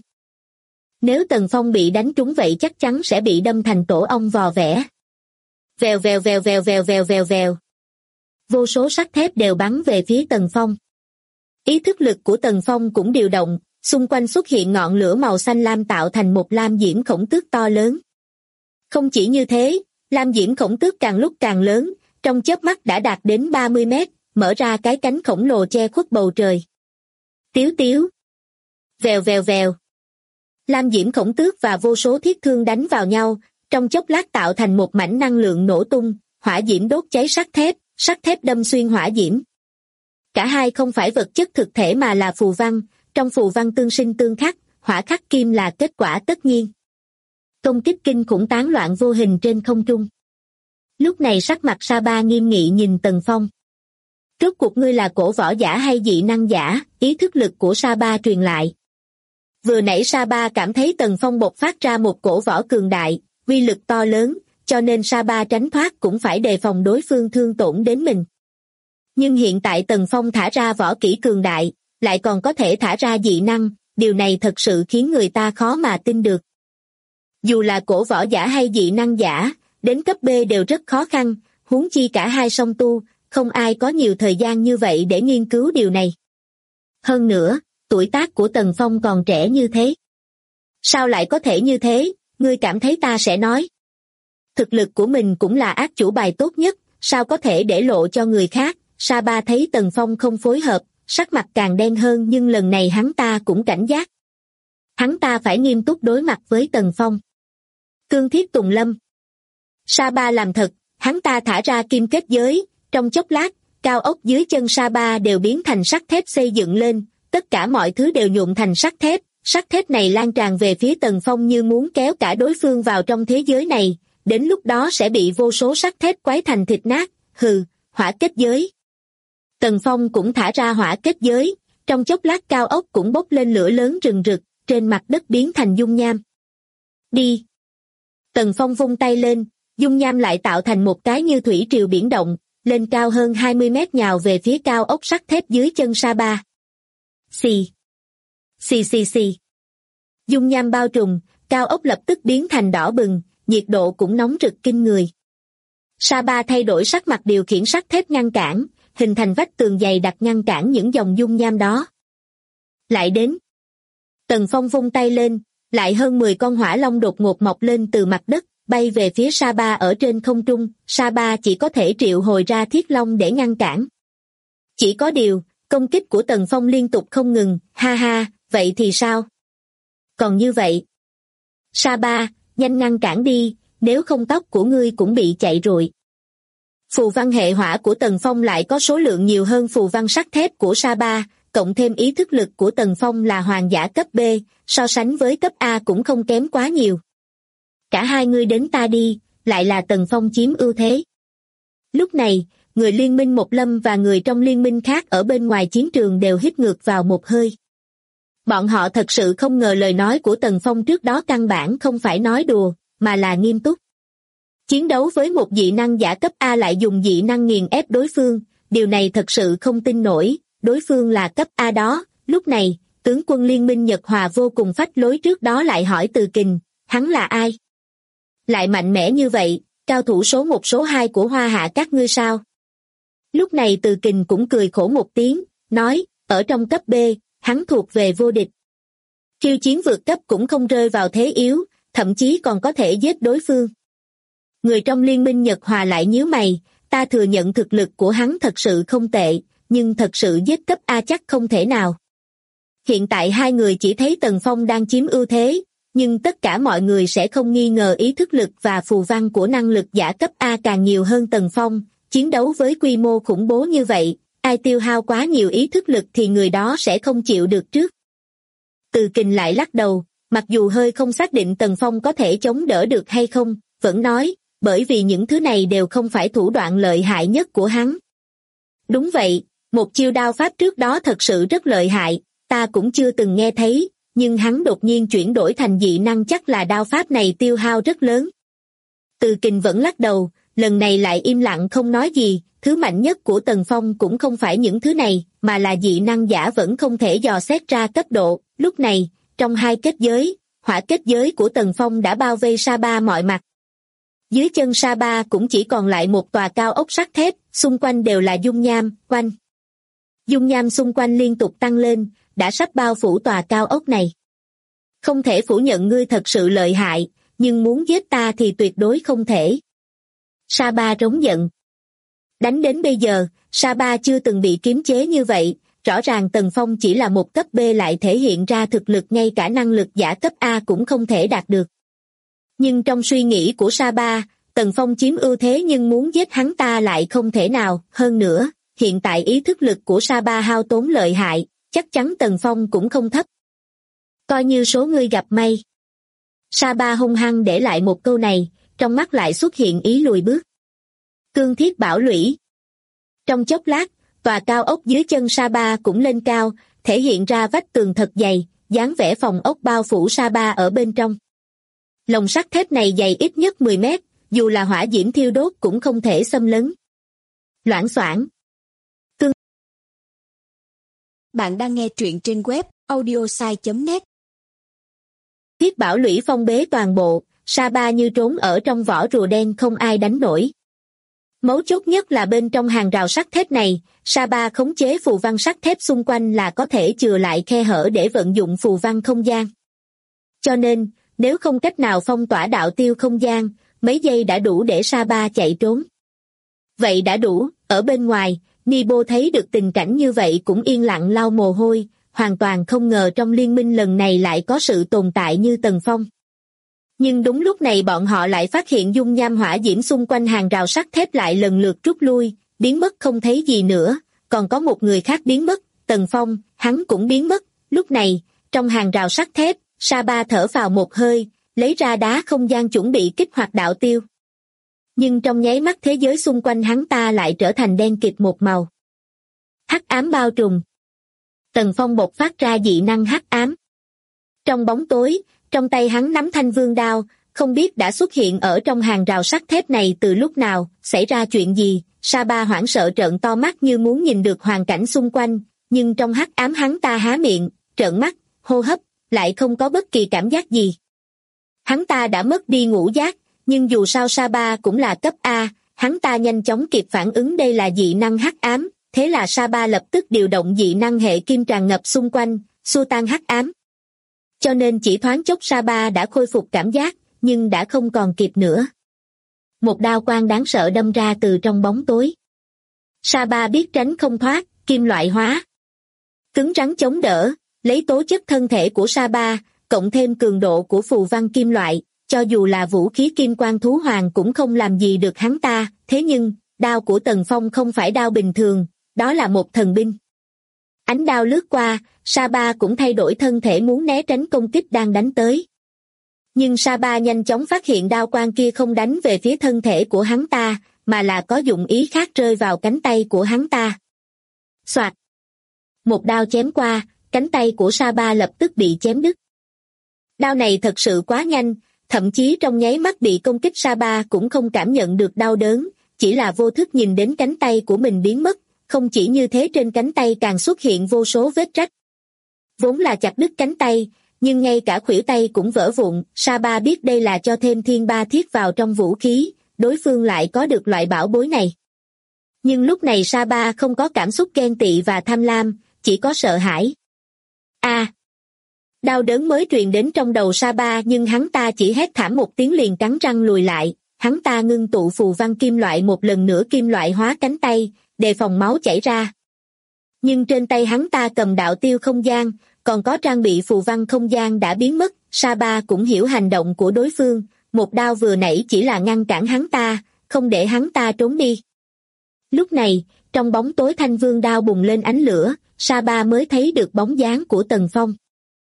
Nếu Tần Phong bị đánh trúng vậy chắc chắn sẽ bị đâm thành tổ ong vò vẽ. Vèo vèo vèo vèo vèo vèo vèo vèo. Vô số sắt thép đều bắn về phía Tần Phong. Ý thức lực của Tần Phong cũng điều động, xung quanh xuất hiện ngọn lửa màu xanh lam tạo thành một lam diễm khổng tước to lớn. Không chỉ như thế, lam diễm khổng tước càng lúc càng lớn, trong chớp mắt đã đạt đến 30 mét, mở ra cái cánh khổng lồ che khuất bầu trời. Tiếu tiếu. Vèo vèo vèo. Lam diễm khổng tước và vô số thiết thương đánh vào nhau, trong chốc lát tạo thành một mảnh năng lượng nổ tung, hỏa diễm đốt cháy sắt thép đâm xuyên hỏa diễm. Cả hai không phải vật chất thực thể mà là phù văn, trong phù văn tương sinh tương khắc, hỏa khắc kim là kết quả tất nhiên. Công kích kinh khủng tán loạn vô hình trên không trung. Lúc này sắc mặt Sa Ba nghiêm nghị nhìn Tần Phong. Rốt cuộc ngươi là cổ võ giả hay dị năng giả, ý thức lực của Sa Ba truyền lại. Vừa nãy Sa Ba cảm thấy Tần Phong bộc phát ra một cổ võ cường đại, uy lực to lớn, cho nên Sa Ba tránh thoát cũng phải đề phòng đối phương thương tổn đến mình. Nhưng hiện tại Tần Phong thả ra võ kỹ cường đại, lại còn có thể thả ra dị năng, điều này thật sự khiến người ta khó mà tin được. Dù là cổ võ giả hay dị năng giả, đến cấp B đều rất khó khăn, huống chi cả hai song tu, không ai có nhiều thời gian như vậy để nghiên cứu điều này. Hơn nữa, tuổi tác của Tần Phong còn trẻ như thế. Sao lại có thể như thế, ngươi cảm thấy ta sẽ nói? Thực lực của mình cũng là ác chủ bài tốt nhất, sao có thể để lộ cho người khác. Sa Ba thấy Tần Phong không phối hợp, sắc mặt càng đen hơn, nhưng lần này hắn ta cũng cảnh giác. Hắn ta phải nghiêm túc đối mặt với Tần Phong. Cương thiết tùng lâm. Sa Ba làm thật, hắn ta thả ra kim kết giới, trong chốc lát, cao ốc dưới chân Sa Ba đều biến thành sắt thép xây dựng lên, tất cả mọi thứ đều nhuộm thành sắt thép này lan tràn về phía Tần Phong như muốn kéo cả đối phương vào trong thế giới này, đến lúc đó sẽ bị vô số sắt thép quấy thành thịt nát. Hừ, hỏa kết giới. Tần Phong cũng thả ra hỏa kết giới, trong chốc lát cao ốc cũng bốc lên lửa lớn rừng rực, trên mặt đất biến thành dung nham. Đi! Tần Phong vung tay lên, dung nham lại tạo thành một cái như thủy triều biển động, lên cao hơn 20 mét nhào về phía cao ốc sắt thép dưới chân Sa Ba. Xì! Xì xì xì! Dung nham bao trùm, cao ốc lập tức biến thành đỏ bừng, nhiệt độ cũng nóng rực kinh người. Sa Ba thay đổi sắc mặt điều khiển sắt thép ngăn cản, hình thành vách tường dày đặc ngăn cản những dòng dung nham đó. Lại đến. Tần Phong vung tay lên, lại hơn 10 con hỏa long đột ngột mọc lên từ mặt đất, bay về phía Sa Ba ở trên không trung. Sa Ba chỉ có thể triệu hồi ra thiết long để ngăn cản. Chỉ có điều, công kích của Tần Phong liên tục không ngừng. Ha ha, vậy thì sao? Còn như vậy. Sa Ba, nhanh ngăn cản đi, nếu không tóc của ngươi cũng bị chạy rụi. Phù văn hệ hỏa của Tần Phong lại có số lượng nhiều hơn phù văn sắt thép của Sa Ba, cộng thêm ý thức lực của Tần Phong là hoàng giả cấp B, so sánh với cấp A cũng không kém quá nhiều. Cả hai ngươi đến ta đi, lại là Tần Phong chiếm ưu thế. Lúc này, người liên minh Một Lâm và người trong liên minh khác ở bên ngoài chiến trường đều hít ngược vào một hơi. Bọn họ thật sự không ngờ lời nói của Tần Phong trước đó căn bản không phải nói đùa, mà là nghiêm túc. Chiến đấu với một dị năng giả cấp A lại dùng dị năng nghiền ép đối phương, điều này thật sự không tin nổi, đối phương là cấp A đó. Lúc này, tướng quân liên minh Nhật Hòa vô cùng phách lối trước đó lại hỏi Từ Kình, hắn là ai? Lại mạnh mẽ như vậy, cao thủ số 1 số 2 của Hoa Hạ các ngươi sao? Lúc này Từ Kình cũng cười khổ một tiếng, nói, ở trong cấp B, hắn thuộc về vô địch. Khiêu chiến vượt cấp cũng không rơi vào thế yếu, thậm chí còn có thể giết đối phương. Người trong liên minh Nhật Hòa lại nhíu mày, ta thừa nhận thực lực của hắn thật sự không tệ, nhưng thật sự giết cấp A chắc không thể nào. Hiện tại hai người chỉ thấy Tần Phong đang chiếm ưu thế, nhưng tất cả mọi người sẽ không nghi ngờ ý thức lực và phù văn của năng lực giả cấp A càng nhiều hơn Tần Phong. Chiến đấu với quy mô khủng bố như vậy, ai tiêu hao quá nhiều ý thức lực thì người đó sẽ không chịu được trước. Từ Kình lại lắc đầu, mặc dù hơi không xác định Tần Phong có thể chống đỡ được hay không, vẫn nói, bởi vì những thứ này đều không phải thủ đoạn lợi hại nhất của hắn. Đúng vậy, một chiêu đao pháp trước đó thật sự rất lợi hại, ta cũng chưa từng nghe thấy, nhưng hắn đột nhiên chuyển đổi thành dị năng chắc là đao pháp này tiêu hao rất lớn. Từ Kình vẫn lắc đầu, lần này lại im lặng không nói gì, thứ mạnh nhất của Tần Phong cũng không phải những thứ này, mà là dị năng giả vẫn không thể dò xét ra cấp độ. Lúc này, trong hai kết giới, hỏa kết giới của Tần Phong đã bao vây Sa Ba mọi mặt. Dưới chân Sa Ba cũng chỉ còn lại một tòa cao ốc sắt thép, xung quanh đều là dung nham, quanh. Dung nham xung quanh liên tục tăng lên, đã sắp bao phủ tòa cao ốc này. Không thể phủ nhận ngươi thật sự lợi hại, nhưng muốn giết ta thì tuyệt đối không thể. Sa Ba rống giận. Đánh đến bây giờ, Sa Ba chưa từng bị kiềm chế như vậy, rõ ràng Tần Phong chỉ là một cấp B lại thể hiện ra thực lực ngay cả năng lực giả cấp A cũng không thể đạt được. Nhưng trong suy nghĩ của Sa Ba, Tần Phong chiếm ưu thế nhưng muốn giết hắn ta lại không thể nào, hơn nữa, hiện tại ý thức lực của Sa Ba hao tốn lợi hại, chắc chắn Tần Phong cũng không thấp. Coi như số ngươi gặp may. Sa Ba hung hăng để lại một câu này, trong mắt lại xuất hiện ý lùi bước. Cương thiết bảo lũy. Trong chốc lát, tòa cao ốc dưới chân Sa Ba cũng lên cao, thể hiện ra vách tường thật dày, dáng vẻ phòng ốc bao phủ Sa Ba ở bên trong. Lồng sắt thép này dày ít nhất 10 mét, dù là hỏa diễm thiêu đốt cũng không thể xâm lấn. Loảng xoảng. Bạn đang nghe truyện trên web audiosai.net. Thiết bảo lũy phong bế toàn bộ, Sa Ba như trốn ở trong vỏ rùa đen không ai đánh nổi. Mấu chốt nhất là bên trong hàng rào sắt thép này, Sa Ba khống chế phù văn sắt thép xung quanh là có thể chừa lại khe hở để vận dụng phù văn không gian. Cho nên, nếu không cách nào phong tỏa đạo tiêu không gian, mấy giây đã đủ để Sa Ba chạy trốn. Vậy đã đủ. Ở bên ngoài, Nibo thấy được tình cảnh như vậy cũng yên lặng lau mồ hôi, hoàn toàn không ngờ trong liên minh lần này lại có sự tồn tại như Tần Phong. Nhưng đúng lúc này bọn họ lại phát hiện dung nham hỏa diễm xung quanh hàng rào sắt thép lại lần lượt rút lui, biến mất không thấy gì nữa, còn có một người khác biến mất, Tần Phong, hắn cũng biến mất. Lúc này, trong hàng rào sắt thép, Sa Ba thở phào một hơi, lấy ra đá không gian chuẩn bị kích hoạt đạo tiêu. Nhưng trong nháy mắt thế giới xung quanh hắn ta lại trở thành đen kịt một màu. Hắc ám bao trùm. Tần Phong bộc phát ra dị năng hắc ám. Trong bóng tối, trong tay hắn nắm thanh vương đao, không biết đã xuất hiện ở trong hàng rào sắt thép này từ lúc nào, xảy ra chuyện gì. Sa Ba hoảng sợ trợn to mắt như muốn nhìn được hoàn cảnh xung quanh, nhưng trong hắc ám hắn ta há miệng, trợn mắt, hô hấp, lại không có bất kỳ cảm giác gì. Hắn ta đã mất đi ngũ giác, nhưng dù sao Sa Ba cũng là cấp A, hắn ta nhanh chóng kịp phản ứng đây là dị năng hắc ám, thế là Sa Ba lập tức điều động dị năng hệ kim tràn ngập xung quanh, xua tan hắc ám. Cho nên chỉ thoáng chốc Sa Ba đã khôi phục cảm giác, nhưng đã không còn kịp nữa. Một đao quang đáng sợ đâm ra từ trong bóng tối. Sa Ba biết tránh không thoát, kim loại hóa. Cứng rắn chống đỡ, lấy tố chất thân thể của Sa Ba, cộng thêm cường độ của phù văn kim loại, cho dù là vũ khí kim quang thú hoàng cũng không làm gì được hắn ta, thế nhưng, đao của Tần Phong không phải đao bình thường, đó là một thần binh. Ánh đao lướt qua, Sa Ba cũng thay đổi thân thể muốn né tránh công kích đang đánh tới. Nhưng Sa Ba nhanh chóng phát hiện đao quang kia không đánh về phía thân thể của hắn ta, mà là có dụng ý khác rơi vào cánh tay của hắn ta. Soạt! Một đao chém qua, cánh tay của Sa Ba lập tức bị chém đứt. Đao này thật sự quá nhanh, thậm chí trong nháy mắt bị công kích Sa Ba cũng không cảm nhận được đau đớn, chỉ là vô thức nhìn đến cánh tay của mình biến mất, không chỉ như thế trên cánh tay càng xuất hiện vô số vết rách. Vốn là chặt đứt cánh tay, nhưng ngay cả khuỷu tay cũng vỡ vụn, Sa Ba biết đây là cho thêm thiên ba thiết vào trong vũ khí, đối phương lại có được loại bảo bối này. Nhưng lúc này Sa Ba không có cảm xúc ghen tị và tham lam, chỉ có sợ hãi. Đau đớn mới truyền đến trong đầu Sa Ba nhưng hắn ta chỉ hét thảm một tiếng liền cắn răng lùi lại, hắn ta ngưng tụ phù văn kim loại một lần nữa kim loại hóa cánh tay, đề phòng máu chảy ra. Nhưng trên tay hắn ta cầm đạo tiêu không gian, còn có trang bị phù văn không gian đã biến mất, Sa Ba cũng hiểu hành động của đối phương, một đao vừa nãy chỉ là ngăn cản hắn ta, không để hắn ta trốn đi. Lúc này, trong bóng tối thanh vương đao bùng lên ánh lửa, Sa Ba mới thấy được bóng dáng của Tần Phong.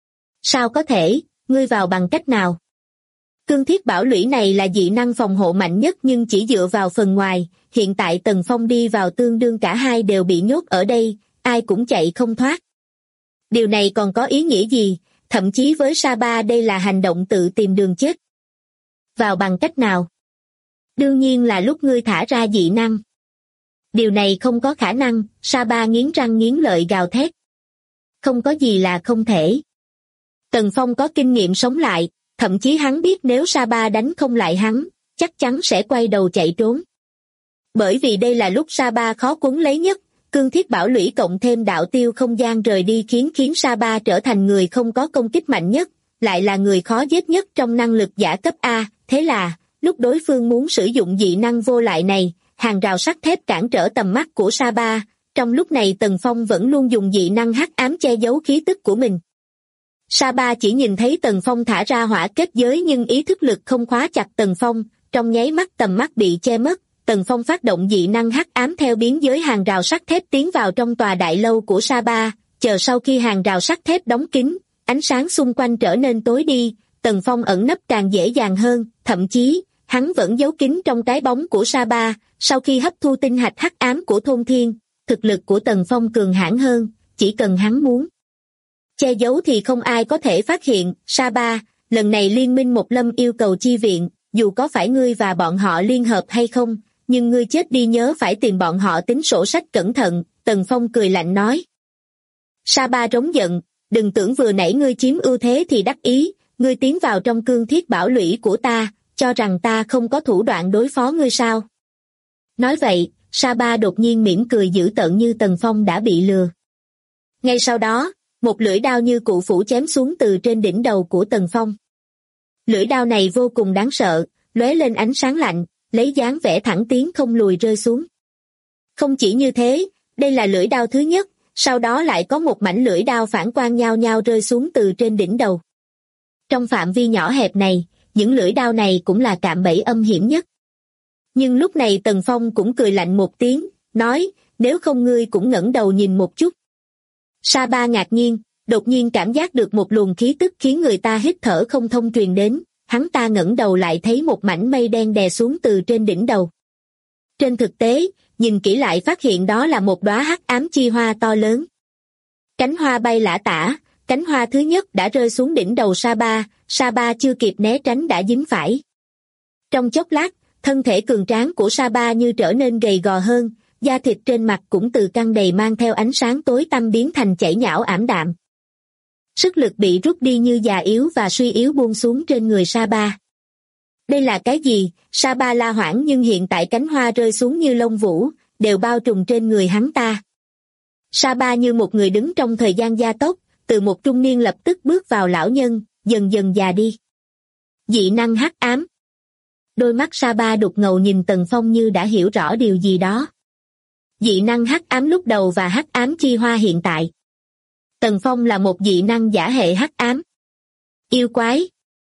Sao có thể, ngươi vào bằng cách nào? Cương thiết bảo lũy này là dị năng phòng hộ mạnh nhất nhưng chỉ dựa vào phần ngoài, hiện tại Tần Phong đi vào tương đương cả hai đều bị nhốt ở đây, ai cũng chạy không thoát. Điều này còn có ý nghĩa gì, thậm chí với Sa Ba đây là hành động tự tìm đường chết. Vào bằng cách nào? Đương nhiên là lúc ngươi thả ra dị năng. Điều này không có khả năng, Sa Ba nghiến răng nghiến lợi gào thét. Không có gì là không thể. Tần Phong có kinh nghiệm sống lại, thậm chí hắn biết nếu Sa Ba đánh không lại hắn, chắc chắn sẽ quay đầu chạy trốn. Bởi vì đây là lúc Sa Ba khó cuốn lấy nhất, cương thiết bảo lũy cộng thêm đạo tiêu không gian rời đi khiến Sa Ba trở thành người không có công kích mạnh nhất, lại là người khó giết nhất trong năng lực giả cấp A, thế là, lúc đối phương muốn sử dụng dị năng vô lại này, hàng rào sắt thép cản trở tầm mắt của Sa Ba, trong lúc này Tần Phong vẫn luôn dùng dị năng hắc ám che giấu khí tức của mình. Sa Ba chỉ nhìn thấy Tần Phong thả ra hỏa kết giới nhưng ý thức lực không khóa chặt Tần Phong, trong nháy mắt tầm mắt bị che mất, Tần Phong phát động dị năng hắc ám theo biến giới hàng rào sắt thép tiến vào trong tòa đại lâu của Sa Ba, chờ sau khi hàng rào sắt thép đóng kín, ánh sáng xung quanh trở nên tối đi, Tần Phong ẩn nấp càng dễ dàng hơn, thậm chí, hắn vẫn giấu kín trong cái bóng của Sa Ba, sau khi hấp thu tinh hạch hắc ám của thôn thiên, thực lực của Tần Phong cường hãn hơn, chỉ cần hắn muốn che giấu thì không ai có thể phát hiện. Sa Ba, lần này liên minh Một Lâm yêu cầu chi viện, dù có phải ngươi và bọn họ liên hợp hay không, nhưng ngươi chết đi nhớ phải tìm bọn họ tính sổ sách cẩn thận, Tần Phong cười lạnh nói. Sa Ba trống giận, đừng tưởng vừa nãy ngươi chiếm ưu thế thì đắc ý, ngươi tiến vào trong cương thiết bảo lũy của ta, cho rằng ta không có thủ đoạn đối phó ngươi sao? Nói vậy, Sa Ba đột nhiên mỉm cười dữ tợn như Tần Phong đã bị lừa. Ngay sau đó, một lưỡi đao như cụ phủ chém xuống từ trên đỉnh đầu của Tần Phong. Lưỡi đao này vô cùng đáng sợ, lóe lên ánh sáng lạnh, lấy dáng vẻ thẳng tiến không lùi rơi xuống. Không chỉ như thế, đây là lưỡi đao thứ nhất, sau đó lại có một mảnh lưỡi đao phản quang nhao nhao rơi xuống từ trên đỉnh đầu. Trong phạm vi nhỏ hẹp này, những lưỡi đao này cũng là cạm bẫy âm hiểm nhất. Nhưng lúc này Tần Phong cũng cười lạnh một tiếng, nói, nếu không ngươi cũng ngẩng đầu nhìn một chút. Sa Ba ngạc nhiên, đột nhiên cảm giác được một luồng khí tức khiến người ta hít thở không thông truyền đến, hắn ta ngẩng đầu lại thấy một mảnh mây đen đè xuống từ trên đỉnh đầu. Trên thực tế, nhìn kỹ lại phát hiện đó là một đóa hắc ám chi hoa to lớn. Cánh hoa bay lả tả, cánh hoa thứ nhất đã rơi xuống đỉnh đầu Sa Ba chưa kịp né tránh đã dính phải. Trong chốc lát, thân thể cường tráng của Sa Ba như trở nên gầy gò hơn, da thịt trên mặt cũng từ căng đầy mang theo ánh sáng tối tăm biến thành chảy nhão ảm đạm. Sức lực bị rút đi như già yếu và suy yếu buông xuống trên người Sa Ba. Đây là cái gì? Sa Ba la hoảng nhưng hiện tại cánh hoa rơi xuống như lông vũ, đều bao trùm trên người hắn ta. Sa Ba như một người đứng trong thời gian gia tốc, từ một trung niên lập tức bước vào lão nhân, dần dần già đi. Dị năng hắc ám. Đôi mắt Sa Ba đục ngầu nhìn Tần Phong như đã hiểu rõ điều gì đó. Dị năng hắc ám lúc đầu và hắc ám chi hoa hiện tại. Tần Phong là một dị năng giả hệ hắc ám. Yêu quái.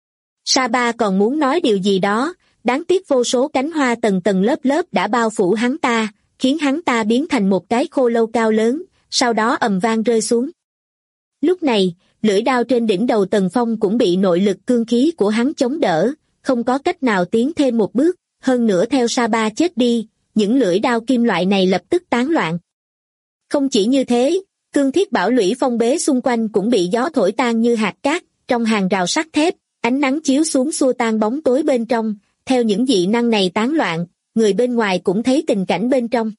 Sa Ba còn muốn nói điều gì đó, đáng tiếc vô số cánh hoa tầng tầng lớp lớp đã bao phủ hắn ta, khiến hắn ta biến thành một cái khô lâu cao lớn, sau đó ầm vang rơi xuống. Lúc này, lưỡi đao trên đỉnh đầu Tần Phong cũng bị nội lực cương khí của hắn chống đỡ, không có cách nào tiến thêm một bước, hơn nữa theo Sa Ba chết đi, những lưỡi đao kim loại này lập tức tán loạn. Không chỉ như thế, cương thiết bảo lũy phong bế xung quanh cũng bị gió thổi tan như hạt cát, trong hàng rào sắt thép, ánh nắng chiếu xuống xua tan bóng tối bên trong, theo những dị năng này tán loạn, người bên ngoài cũng thấy tình cảnh bên trong.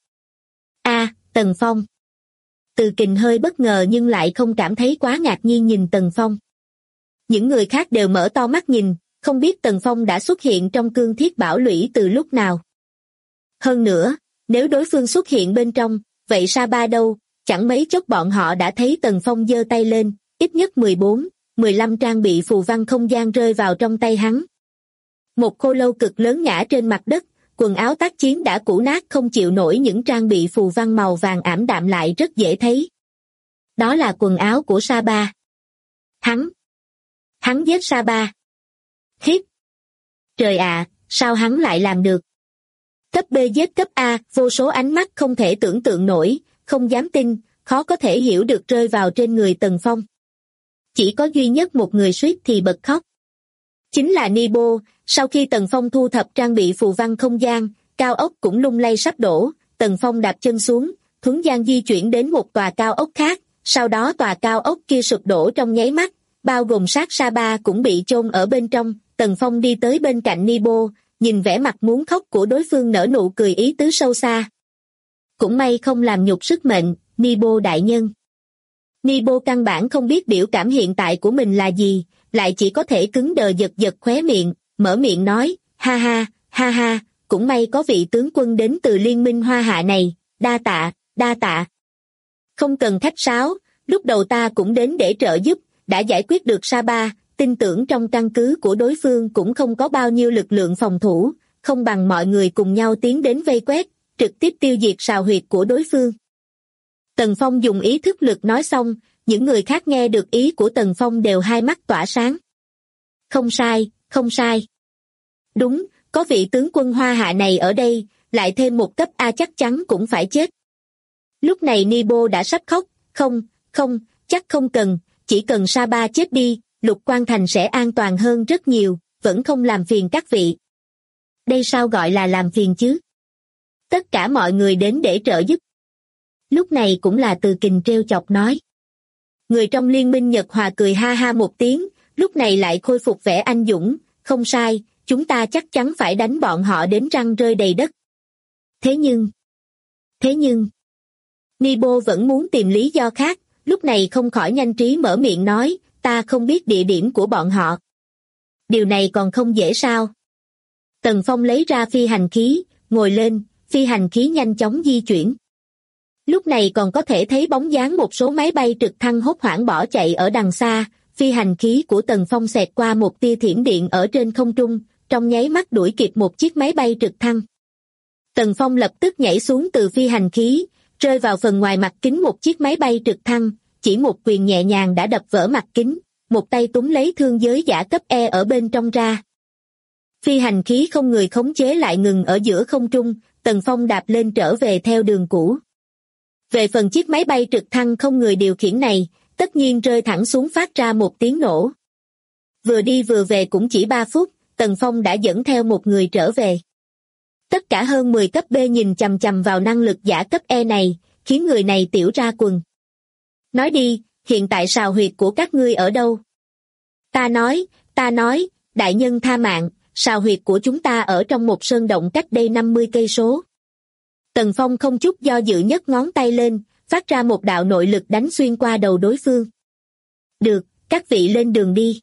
Tần Phong. Từ Kình hơi bất ngờ nhưng lại không cảm thấy quá ngạc nhiên nhìn Tần Phong. Những người khác đều mở to mắt nhìn, không biết Tần Phong đã xuất hiện trong cương thiết bảo lũy từ lúc nào. Hơn nữa, nếu đối phương xuất hiện bên trong, vậy Sa Ba đâu, chẳng mấy chốc bọn họ đã thấy Tần Phong giơ tay lên, ít nhất 14, 15 trang bị phù văn không gian rơi vào trong tay hắn. Một khô lâu cực lớn ngã trên mặt đất, quần áo tác chiến đã cũ nát không chịu nổi những trang bị phù văn màu vàng ảm đạm lại rất dễ thấy. Đó là quần áo của Sa Ba. Hắn giết Sa Ba. Hít. Trời ạ, sao hắn lại làm được? Cấp B giết cấp A, vô số ánh mắt không thể tưởng tượng nổi, không dám tin, khó có thể hiểu được rơi vào trên người Tần Phong. Chỉ có duy nhất một người suýt thì bật khóc. Chính là Nibo. Sau khi Tần Phong thu thập trang bị phù văn không gian, cao ốc cũng lung lay sắp đổ, Tần Phong đạp chân xuống, thuấn gian di chuyển đến một tòa cao ốc khác, sau đó tòa cao ốc kia sụp đổ trong nháy mắt, bao gồm xác Sa Ba cũng bị chôn ở bên trong. Tần Phong đi tới bên cạnh Nibo, nhìn vẻ mặt muốn khóc của đối phương nở nụ cười ý tứ sâu xa. Cũng may không làm nhục sức mệnh, Nibo đại nhân. Nibo căn bản không biết biểu cảm hiện tại của mình là gì, lại chỉ có thể cứng đờ giật giật khóe miệng, mở miệng nói, ha ha, cũng may có vị tướng quân đến từ liên minh Hoa Hạ này, đa tạ. Không cần khách sáo, lúc đầu ta cũng đến để trợ giúp, đã giải quyết được Sa Ba, tin tưởng trong căn cứ của đối phương cũng không có bao nhiêu lực lượng phòng thủ, không bằng mọi người cùng nhau tiến đến vây quét, trực tiếp tiêu diệt sào huyệt của đối phương. Tần Phong dùng ý thức lực nói xong, những người khác nghe được ý của Tần Phong đều hai mắt tỏa sáng. Không sai. Đúng, có vị tướng quân Hoa Hạ này ở đây, lại thêm một cấp A chắc chắn cũng phải chết. Lúc này Nibo đã sắp khóc, không, chắc không cần, chỉ cần Sa Ba chết đi, Lục Quan Thành sẽ an toàn hơn rất nhiều, vẫn không làm phiền các vị. Đây sao gọi là làm phiền chứ? Tất cả mọi người đến để trợ giúp. Lúc này cũng là Từ Kình trêu chọc nói. Người trong liên minh Nhật Hòa cười ha ha một tiếng, lúc này lại khôi phục vẻ anh dũng, không sai, chúng ta chắc chắn phải đánh bọn họ đến răng rơi đầy đất. Thế nhưng, Nibo vẫn muốn tìm lý do khác, lúc này không khỏi nhanh trí mở miệng nói, ta không biết địa điểm của bọn họ. Điều này còn không dễ sao? Tần Phong lấy ra phi hành khí, ngồi lên, phi hành khí nhanh chóng di chuyển. Lúc này còn có thể thấy bóng dáng một số máy bay trực thăng hốt hoảng bỏ chạy ở đằng xa, phi hành khí của Tần Phong xẹt qua một tia thiểm điện ở trên không trung, trong nháy mắt đuổi kịp một chiếc máy bay trực thăng. Tần Phong lập tức nhảy xuống từ phi hành khí, rơi vào phần ngoài mặt kính một chiếc máy bay trực thăng, chỉ một quyền nhẹ nhàng đã đập vỡ mặt kính, một tay túm lấy thương giới giả cấp E ở bên trong ra. Phi hành khí không người khống chế lại ngừng ở giữa không trung, Tần Phong đạp lên trở về theo đường cũ. Về phần chiếc máy bay trực thăng không người điều khiển này, tất nhiên rơi thẳng xuống phát ra một tiếng nổ. Vừa đi vừa về cũng chỉ 3 phút, Tần Phong đã dẫn theo một người trở về. Tất cả hơn 10 cấp B nhìn chằm chằm vào năng lực giả cấp E này, khiến người này tiểu ra quần. Nói đi, hiện tại sào huyệt của các ngươi ở đâu? Ta nói, đại nhân tha mạng, sào huyệt của chúng ta ở trong một sơn động cách đây 50 cây số. Tần Phong không chút do dự nhấc ngón tay lên, phát ra một đạo nội lực đánh xuyên qua đầu đối phương. Được, các vị lên đường đi.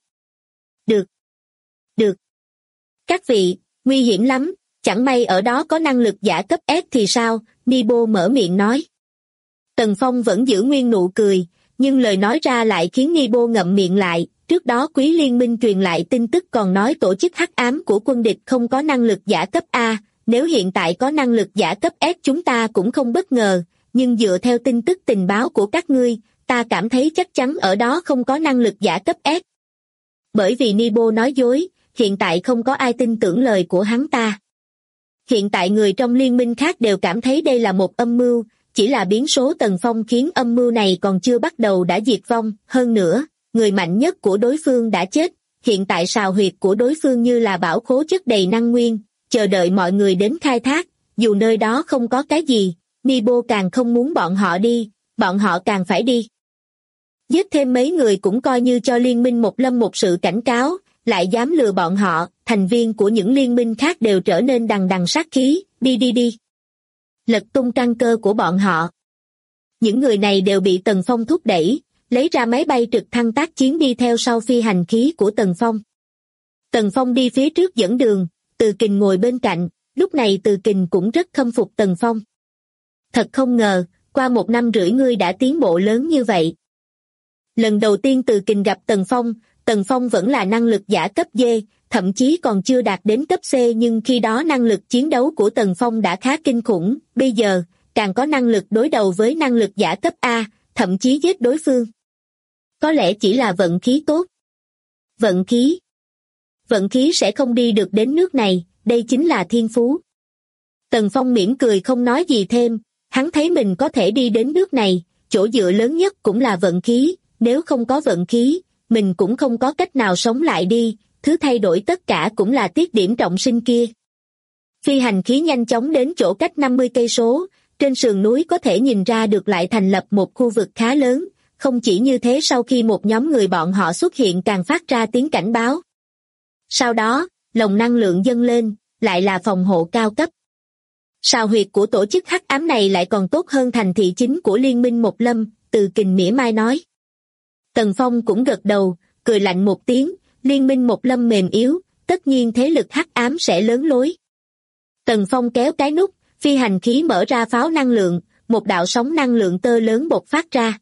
Được. Các vị, nguy hiểm lắm, chẳng may ở đó có năng lực giả cấp S thì sao, Nibo mở miệng nói. Tần Phong vẫn giữ nguyên nụ cười, nhưng lời nói ra lại khiến Nibo ngậm miệng lại. Trước đó Quý Liên Minh truyền lại tin tức còn nói tổ chức hắc ám của quân địch không có năng lực giả cấp A, nếu hiện tại có năng lực giả cấp S chúng ta cũng không bất ngờ, nhưng dựa theo tin tức tình báo của các ngươi, ta cảm thấy chắc chắn ở đó không có năng lực giả cấp S. Bởi vì Nibo nói dối, hiện tại không có ai tin tưởng lời của hắn ta. Hiện tại người trong liên minh khác đều cảm thấy đây là một âm mưu, chỉ là biến số Tần Phong khiến âm mưu này còn chưa bắt đầu đã diệt vong, hơn nữa, người mạnh nhất của đối phương đã chết, hiện tại sào huyệt của đối phương như là bảo khố chất đầy năng nguyên, chờ đợi mọi người đến khai thác, dù nơi đó không có cái gì, Nibo càng không muốn bọn họ đi, bọn họ càng phải đi. Giết thêm mấy người cũng coi như cho liên minh một lâm một sự cảnh cáo, lại dám lừa bọn họ, thành viên của những liên minh khác đều trở nên đằng đằng sát khí, đi. Lật tung căn cơ của bọn họ. Những người này đều bị Tần Phong thúc đẩy, lấy ra máy bay trực thăng tác chiến đi theo sau phi hành khí của Tần Phong. Tần Phong đi phía trước dẫn đường, Từ Kình ngồi bên cạnh, lúc này Từ Kình cũng rất khâm phục Tần Phong. Thật không ngờ, qua 1 năm rưỡi ngươi đã tiến bộ lớn như vậy. Lần đầu tiên Từ Kình gặp Tần Phong vẫn là năng lực giả cấp D, thậm chí còn chưa đạt đến cấp C, nhưng khi đó năng lực chiến đấu của Tần Phong đã khá kinh khủng, bây giờ, càng có năng lực đối đầu với năng lực giả cấp A, thậm chí giết đối phương. Có lẽ chỉ là vận khí tốt. Vận khí sẽ không đi được đến nước này, đây chính là thiên phú. Tần Phong mỉm cười không nói gì thêm, hắn thấy mình có thể đi đến nước này, chỗ dựa lớn nhất cũng là vận khí, nếu không có vận khí, mình cũng không có cách nào sống lại đi, thứ thay đổi tất cả cũng là tiết điểm trọng sinh kia. Phi hành khí nhanh chóng đến chỗ cách 50 cây số, trên sườn núi có thể nhìn ra được lại thành lập một khu vực khá lớn, không chỉ như thế sau khi một nhóm người bọn họ xuất hiện càng phát ra tiếng cảnh báo. Sau đó, lồng năng lượng dâng lên, lại là phòng hộ cao cấp. Sào huyệt của tổ chức hắc ám này lại còn tốt hơn thành thị chính của Liên minh Một Lâm, Từ Kình mỉa mai nói. Tần Phong cũng gật đầu, cười lạnh một tiếng, Liên minh Một Lâm mềm yếu, tất nhiên thế lực hắc ám sẽ lớn lối. Tần Phong kéo cái nút, phi hành khí mở ra pháo năng lượng, một đạo sóng năng lượng tơ lớn bộc phát ra.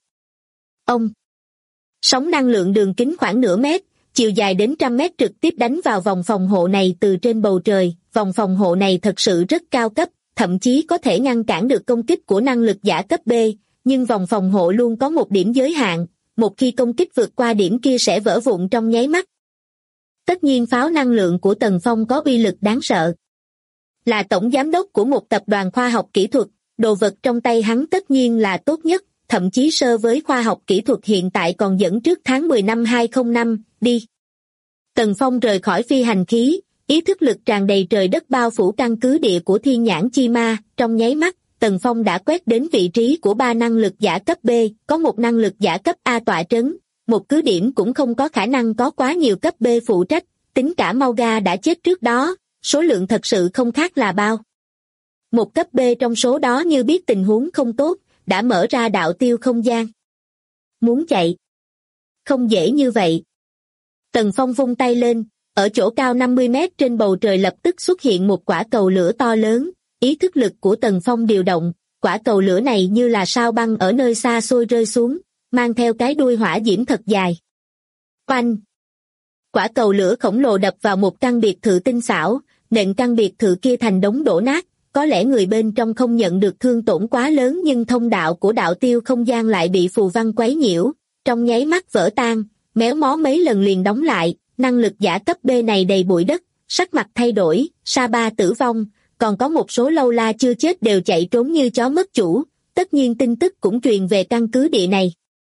Sóng năng lượng đường kính khoảng nửa mét, chiều dài đến 100 mét trực tiếp đánh vào vòng phòng hộ này từ trên bầu trời. Vòng phòng hộ này thật sự rất cao cấp, thậm chí có thể ngăn cản được công kích của năng lực giả cấp B, nhưng vòng phòng hộ luôn có một điểm giới hạn, một khi công kích vượt qua điểm kia sẽ vỡ vụn trong nháy mắt. Tất nhiên pháo năng lượng của Tần Phong có uy lực đáng sợ. Là tổng giám đốc của một tập đoàn khoa học kỹ thuật, đồ vật trong tay hắn tất nhiên là tốt nhất, thậm chí so với khoa học kỹ thuật hiện tại còn dẫn trước tháng 10 năm 2005, đi. Tần Phong rời khỏi phi hành khí, ý thức lực tràn đầy trời đất bao phủ căn cứ địa của Thiên Nhãn Chi Ma, trong nháy mắt, Tần Phong đã quét đến vị trí của 3 năng lực giả cấp B, có một năng lực giả cấp A tọa trấn, một cứ điểm cũng không có khả năng có quá nhiều cấp B phụ trách, tính cả Mauga đã chết trước đó, số lượng thật sự không khác là bao. Một cấp B trong số đó như biết tình huống không tốt, đã mở ra đạo tiêu không gian. Muốn chạy? Không dễ như vậy. Tần Phong vung tay lên, ở chỗ cao 50 mét trên bầu trời lập tức xuất hiện một quả cầu lửa to lớn, ý thức lực của Tần Phong điều động, quả cầu lửa này như là sao băng ở nơi xa xôi rơi xuống, mang theo cái đuôi hỏa diễm thật dài. Oanh! Quả cầu lửa khổng lồ đập vào một căn biệt thự tinh xảo, nện căn biệt thự kia thành đống đổ nát. Có lẽ người bên trong không nhận được thương tổn quá lớn, nhưng thông đạo của đạo tiêu không gian lại bị phù văn quấy nhiễu, trong nháy mắt vỡ tan, méo mó mấy lần liền đóng lại. Năng lực giả cấp B này đầy bụi đất, sắc mặt thay đổi, Sa Ba tử vong, còn có một số lâu la chưa chết đều chạy trốn như chó mất chủ. Tất nhiên tin tức cũng truyền về căn cứ địa này.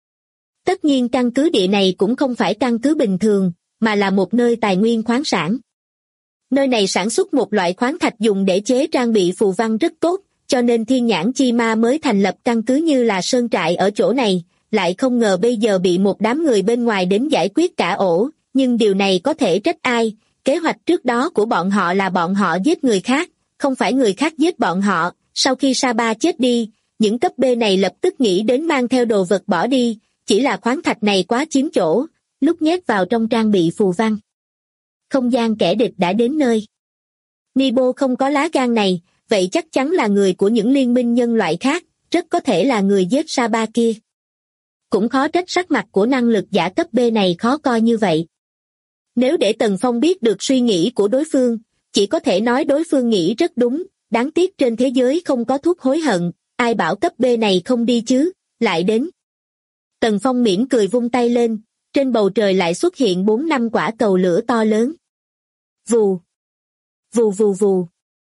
Tất nhiên căn cứ địa này cũng không phải căn cứ bình thường, mà là một nơi tài nguyên khoáng sản. Nơi này sản xuất một loại khoáng thạch dùng để chế trang bị phù văn rất tốt, cho nên Thiên Nhãn Chi Ma mới thành lập căn cứ như là sơn trại ở chỗ này, lại không ngờ bây giờ bị một đám người bên ngoài đến giải quyết cả ổ, nhưng điều này có thể trách ai? Kế hoạch trước đó của bọn họ là bọn họ giết người khác, không phải người khác giết bọn họ. Sau khi Sa Ba chết đi, những cấp B này lập tức nghĩ đến mang theo đồ vật bỏ đi, chỉ là khoáng thạch này quá chiếm chỗ, lúc nhét vào trong trang bị phù văn. Không gian kẻ địch đã đến nơi. Nibo không có lá gan này, vậy chắc chắn là người của những liên minh nhân loại khác, rất có thể là người giết Sa Ba kia. Cũng khó trách sắc mặt của năng lực giả cấp B này khó coi như vậy. Nếu để Tần Phong biết được suy nghĩ của đối phương, chỉ có thể nói đối phương nghĩ rất đúng, đáng tiếc trên thế giới không có thuốc hối hận, ai bảo cấp B này không đi chứ, lại đến. Tần Phong mỉm cười vung tay lên, trên bầu trời lại xuất hiện 4-5 quả cầu lửa to lớn. Vù, vù vù vù.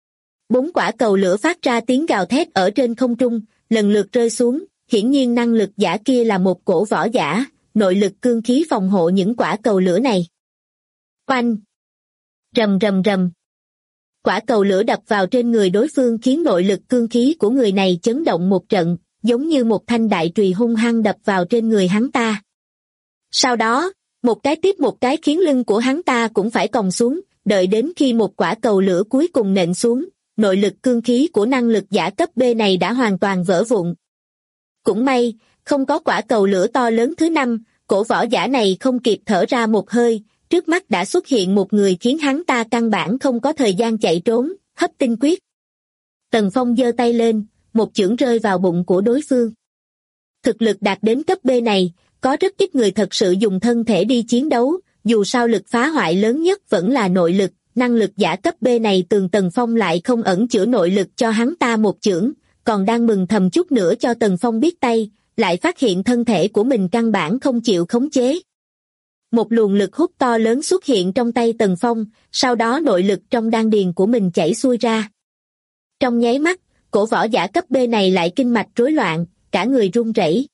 4 quả cầu lửa phát ra tiếng gào thét ở trên không trung, lần lượt rơi xuống, hiển nhiên năng lực giả kia là một cổ võ giả, nội lực cương khí phòng hộ những quả cầu lửa này. Oanh! Rầm rầm rầm. Quả cầu lửa đập vào trên người đối phương khiến nội lực cương khí của người này chấn động một trận, giống như một thanh đại chùy hung hăng đập vào trên người hắn ta. Sau đó, một cái tiếp một cái khiến lưng của hắn ta cũng phải còng xuống, đợi đến khi một quả cầu lửa cuối cùng nện xuống, nội lực cương khí của năng lực giả cấp B này đã hoàn toàn vỡ vụn. Cũng may, không có quả cầu lửa to lớn thứ 5, cổ võ giả này không kịp thở ra một hơi, trước mắt đã xuất hiện một người khiến hắn ta căn bản không có thời gian chạy trốn, hấp tinh quyết. Tần Phong giơ tay lên, một chưởng rơi vào bụng của đối phương. Thực lực đạt đến cấp B này, có rất ít người thật sự dùng thân thể đi chiến đấu, dù sao lực phá hoại lớn nhất vẫn là nội lực, năng lực giả cấp B này Tường Tần Phong lại không ẩn chữa nội lực cho hắn ta một chưởng, còn đang mừng thầm chút nữa cho Tần Phong biết tay, lại phát hiện thân thể của mình căn bản không chịu khống chế. Một luồng lực hút to lớn xuất hiện trong tay Tần Phong, sau đó nội lực trong đan điền của mình chảy xuôi ra. Trong nháy mắt, cổ võ giả cấp B này lại kinh mạch rối loạn, cả người run rẩy.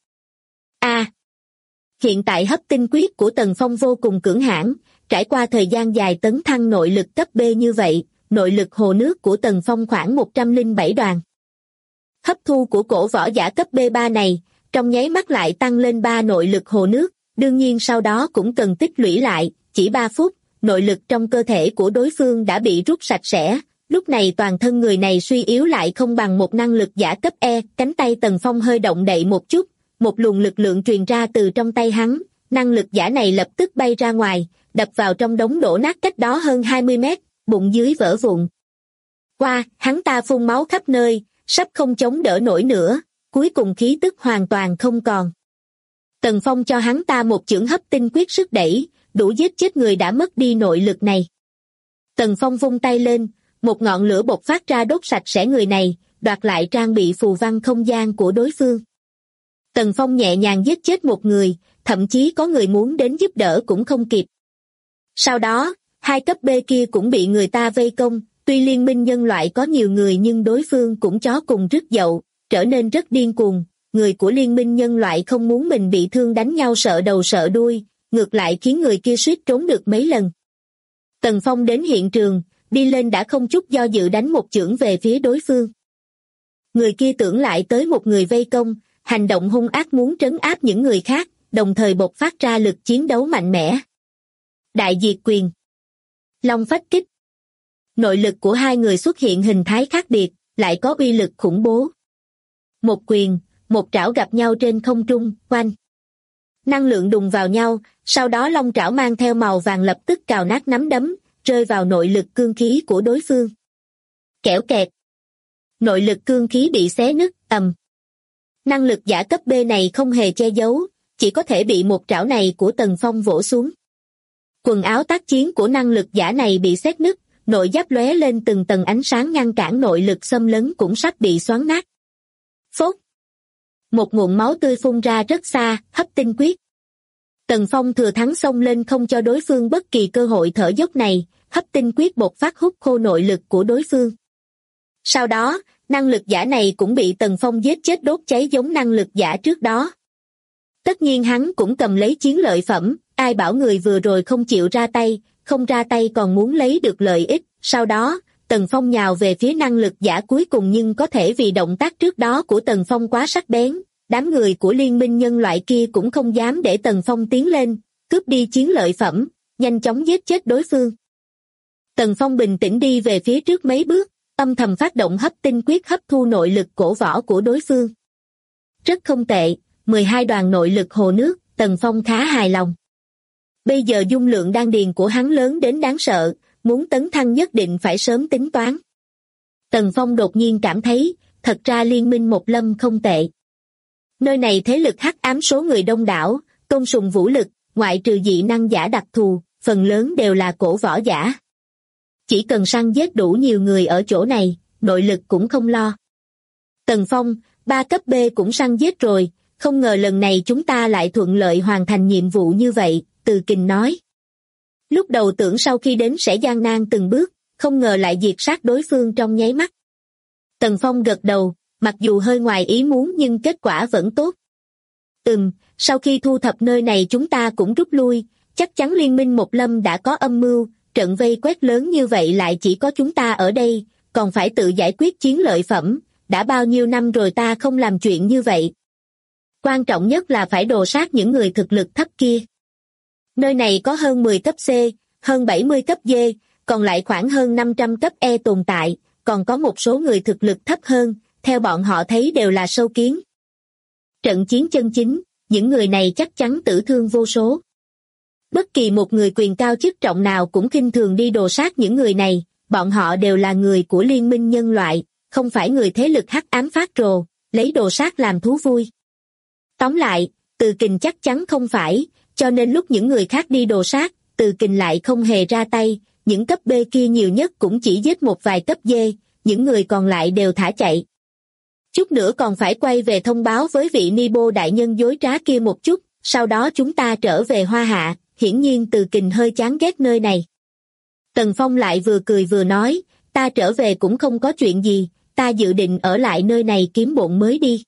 Hiện tại hấp tinh quyết của Tần Phong vô cùng cưỡng hãn, trải qua thời gian dài tấn thăng nội lực cấp B như vậy, nội lực hồ nước của Tần Phong khoảng 107 đoàn. Hấp thu của cổ võ giả cấp B3 này, trong nháy mắt lại tăng lên 3 nội lực hồ nước, đương nhiên sau đó cũng cần tích lũy lại, chỉ 3 phút, nội lực trong cơ thể của đối phương đã bị rút sạch sẽ, lúc này toàn thân người này suy yếu lại không bằng một năng lực giả cấp E, cánh tay Tần Phong hơi động đậy một chút, một luồng lực lượng truyền ra từ trong tay hắn, năng lực giả này lập tức bay ra ngoài, đập vào trong đống đổ nát cách đó hơn 20 mét, bụng dưới vỡ vụn. Hắn ta phun máu khắp nơi, sắp không chống đỡ nổi nữa, cuối cùng khí tức hoàn toàn không còn. Tần Phong cho hắn ta một chưởng hấp tinh quyết sức đẩy, đủ giết chết người đã mất đi nội lực này. Tần Phong vung tay lên, một ngọn lửa bộc phát ra đốt sạch sẽ người này, đoạt lại trang bị phù văn không gian của đối phương. Tần Phong nhẹ nhàng giết chết một người, thậm chí có người muốn đến giúp đỡ cũng không kịp. Sau đó, 2 cấp B kia cũng bị người ta vây công, tuy liên minh nhân loại có nhiều người nhưng đối phương cũng chó cùng rứt dậu, trở nên rất điên cuồng. Người của liên minh nhân loại không muốn mình bị thương đánh nhau sợ đầu sợ đuôi, ngược lại khiến người kia suýt trốn được mấy lần. Tần Phong đến hiện trường, đi lên đã không chút do dự đánh một chưởng về phía đối phương. Người kia tưởng lại tới một người vây công, hành động hung ác muốn trấn áp những người khác, đồng thời bộc phát ra lực chiến đấu mạnh mẽ. Đại diệt quyền, Long phách kích. Nội lực của hai người xuất hiện hình thái khác biệt, lại có uy lực khủng bố. Một quyền, một trảo gặp nhau trên không trung, oanh. Năng lượng đụng vào nhau, sau đó long trảo mang theo màu vàng lập tức cào nát nắm đấm, rơi vào nội lực cương khí của đối phương. Kẽo kẹt. Nội lực cương khí bị xé nứt, ầm. Năng lực giả cấp B này không hề che giấu, chỉ có thể bị một trảo này của Tần Phong vỗ xuống. Quần áo tác chiến của năng lực giả này bị xét nứt, nội giáp lóe lên từng tầng ánh sáng ngăn cản nội lực xâm lấn cũng sắp bị xoắn nát. Phốt! Một nguồn máu tươi phun ra rất xa, hấp tinh quyết. Tần Phong thừa thắng xông lên không cho đối phương bất kỳ cơ hội thở dốc này, hấp tinh quyết bộc phát hút khô nội lực của đối phương. Sau đó, năng lực giả này cũng bị Tần Phong giết chết đốt cháy giống năng lực giả trước đó. Tất nhiên hắn cũng cầm lấy chiến lợi phẩm, ai bảo người vừa rồi không chịu ra tay, không ra tay còn muốn lấy được lợi ích. Sau đó, Tần Phong nhào về phía năng lực giả cuối cùng nhưng có thể vì động tác trước đó của Tần Phong quá sắc bén, đám người của liên minh nhân loại kia cũng không dám để Tần Phong tiến lên, cướp đi chiến lợi phẩm, nhanh chóng giết chết đối phương. Tần Phong bình tĩnh đi về phía trước mấy bước, âm thầm phát động hấp tinh quyết hấp thu nội lực cổ võ của đối phương. Rất không tệ, 12 đoàn nội lực hồ nước, Tần Phong khá hài lòng. Bây giờ dung lượng đan điền của hắn lớn đến đáng sợ, muốn tấn thăng nhất định phải sớm tính toán. Tần Phong đột nhiên cảm thấy, thật ra liên minh Một Lâm không tệ. Nơi này thế lực hắc ám số người đông đảo, tôn sùng vũ lực, ngoại trừ dị năng giả đặc thù, phần lớn đều là cổ võ giả. Chỉ cần săn giết đủ nhiều người ở chỗ này, nội lực cũng không lo. Tần Phong, 3 cấp B cũng săn giết rồi, không ngờ lần này chúng ta lại thuận lợi hoàn thành nhiệm vụ như vậy, Từ Kình nói. Lúc đầu tưởng sau khi đến sẽ gian nan từng bước, không ngờ lại diệt sát đối phương trong nháy mắt. Tần Phong gật đầu, mặc dù hơi ngoài ý muốn nhưng kết quả vẫn tốt. Sau khi thu thập nơi này chúng ta cũng rút lui, chắc chắn liên minh Một Lâm đã có âm mưu, trận vây quét lớn như vậy lại chỉ có chúng ta ở đây, còn phải tự giải quyết chiến lợi phẩm, đã bao nhiêu năm rồi ta không làm chuyện như vậy. Quan trọng nhất là phải đồ sát những người thực lực thấp kia. Nơi này có hơn 10 cấp C, hơn 70 cấp D, còn lại khoảng hơn 500 cấp E tồn tại, còn có một số người thực lực thấp hơn, theo bọn họ thấy đều là sâu kiến. Trận chiến chân chính, những người này chắc chắn tử thương vô số. Bất kỳ một người quyền cao chức trọng nào cũng khinh thường đi đồ sát những người này, bọn họ đều là người của liên minh nhân loại, không phải người thế lực hắc ám phát rồ, lấy đồ sát làm thú vui. Tóm lại, Từ Kình chắc chắn không phải, cho nên lúc những người khác đi đồ sát, Từ Kình lại không hề ra tay, những cấp B kia nhiều nhất cũng chỉ giết một vài cấp D, những người còn lại đều thả chạy. Chút nữa còn phải quay về thông báo với vị Nibo đại nhân dối trá kia một chút, sau đó chúng ta trở về Hoa Hạ, hiển nhiên Từ Kình hơi chán ghét nơi này. Tần Phong lại vừa cười vừa nói, ta trở về cũng không có chuyện gì, ta dự định ở lại nơi này kiếm bộn mới đi.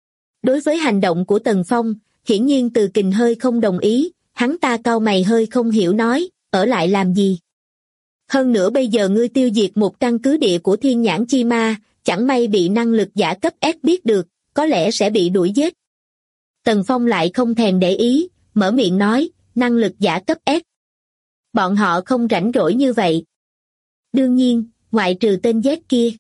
Đối với hành động của Tần Phong, hiển nhiên Từ Kình hơi không đồng ý, hắn ta cau mày hơi không hiểu nói, ở lại làm gì? Hơn nữa bây giờ ngươi tiêu diệt một căn cứ địa của Thiên Nhãn Chi Ma, chẳng may bị năng lực giả cấp S biết được, có lẽ sẽ bị đuổi giết. Tần Phong lại không thèm để ý, mở miệng nói, năng lực giả cấp S. Bọn họ không rảnh rỗi như vậy. Đương nhiên, ngoại trừ tên Z kia.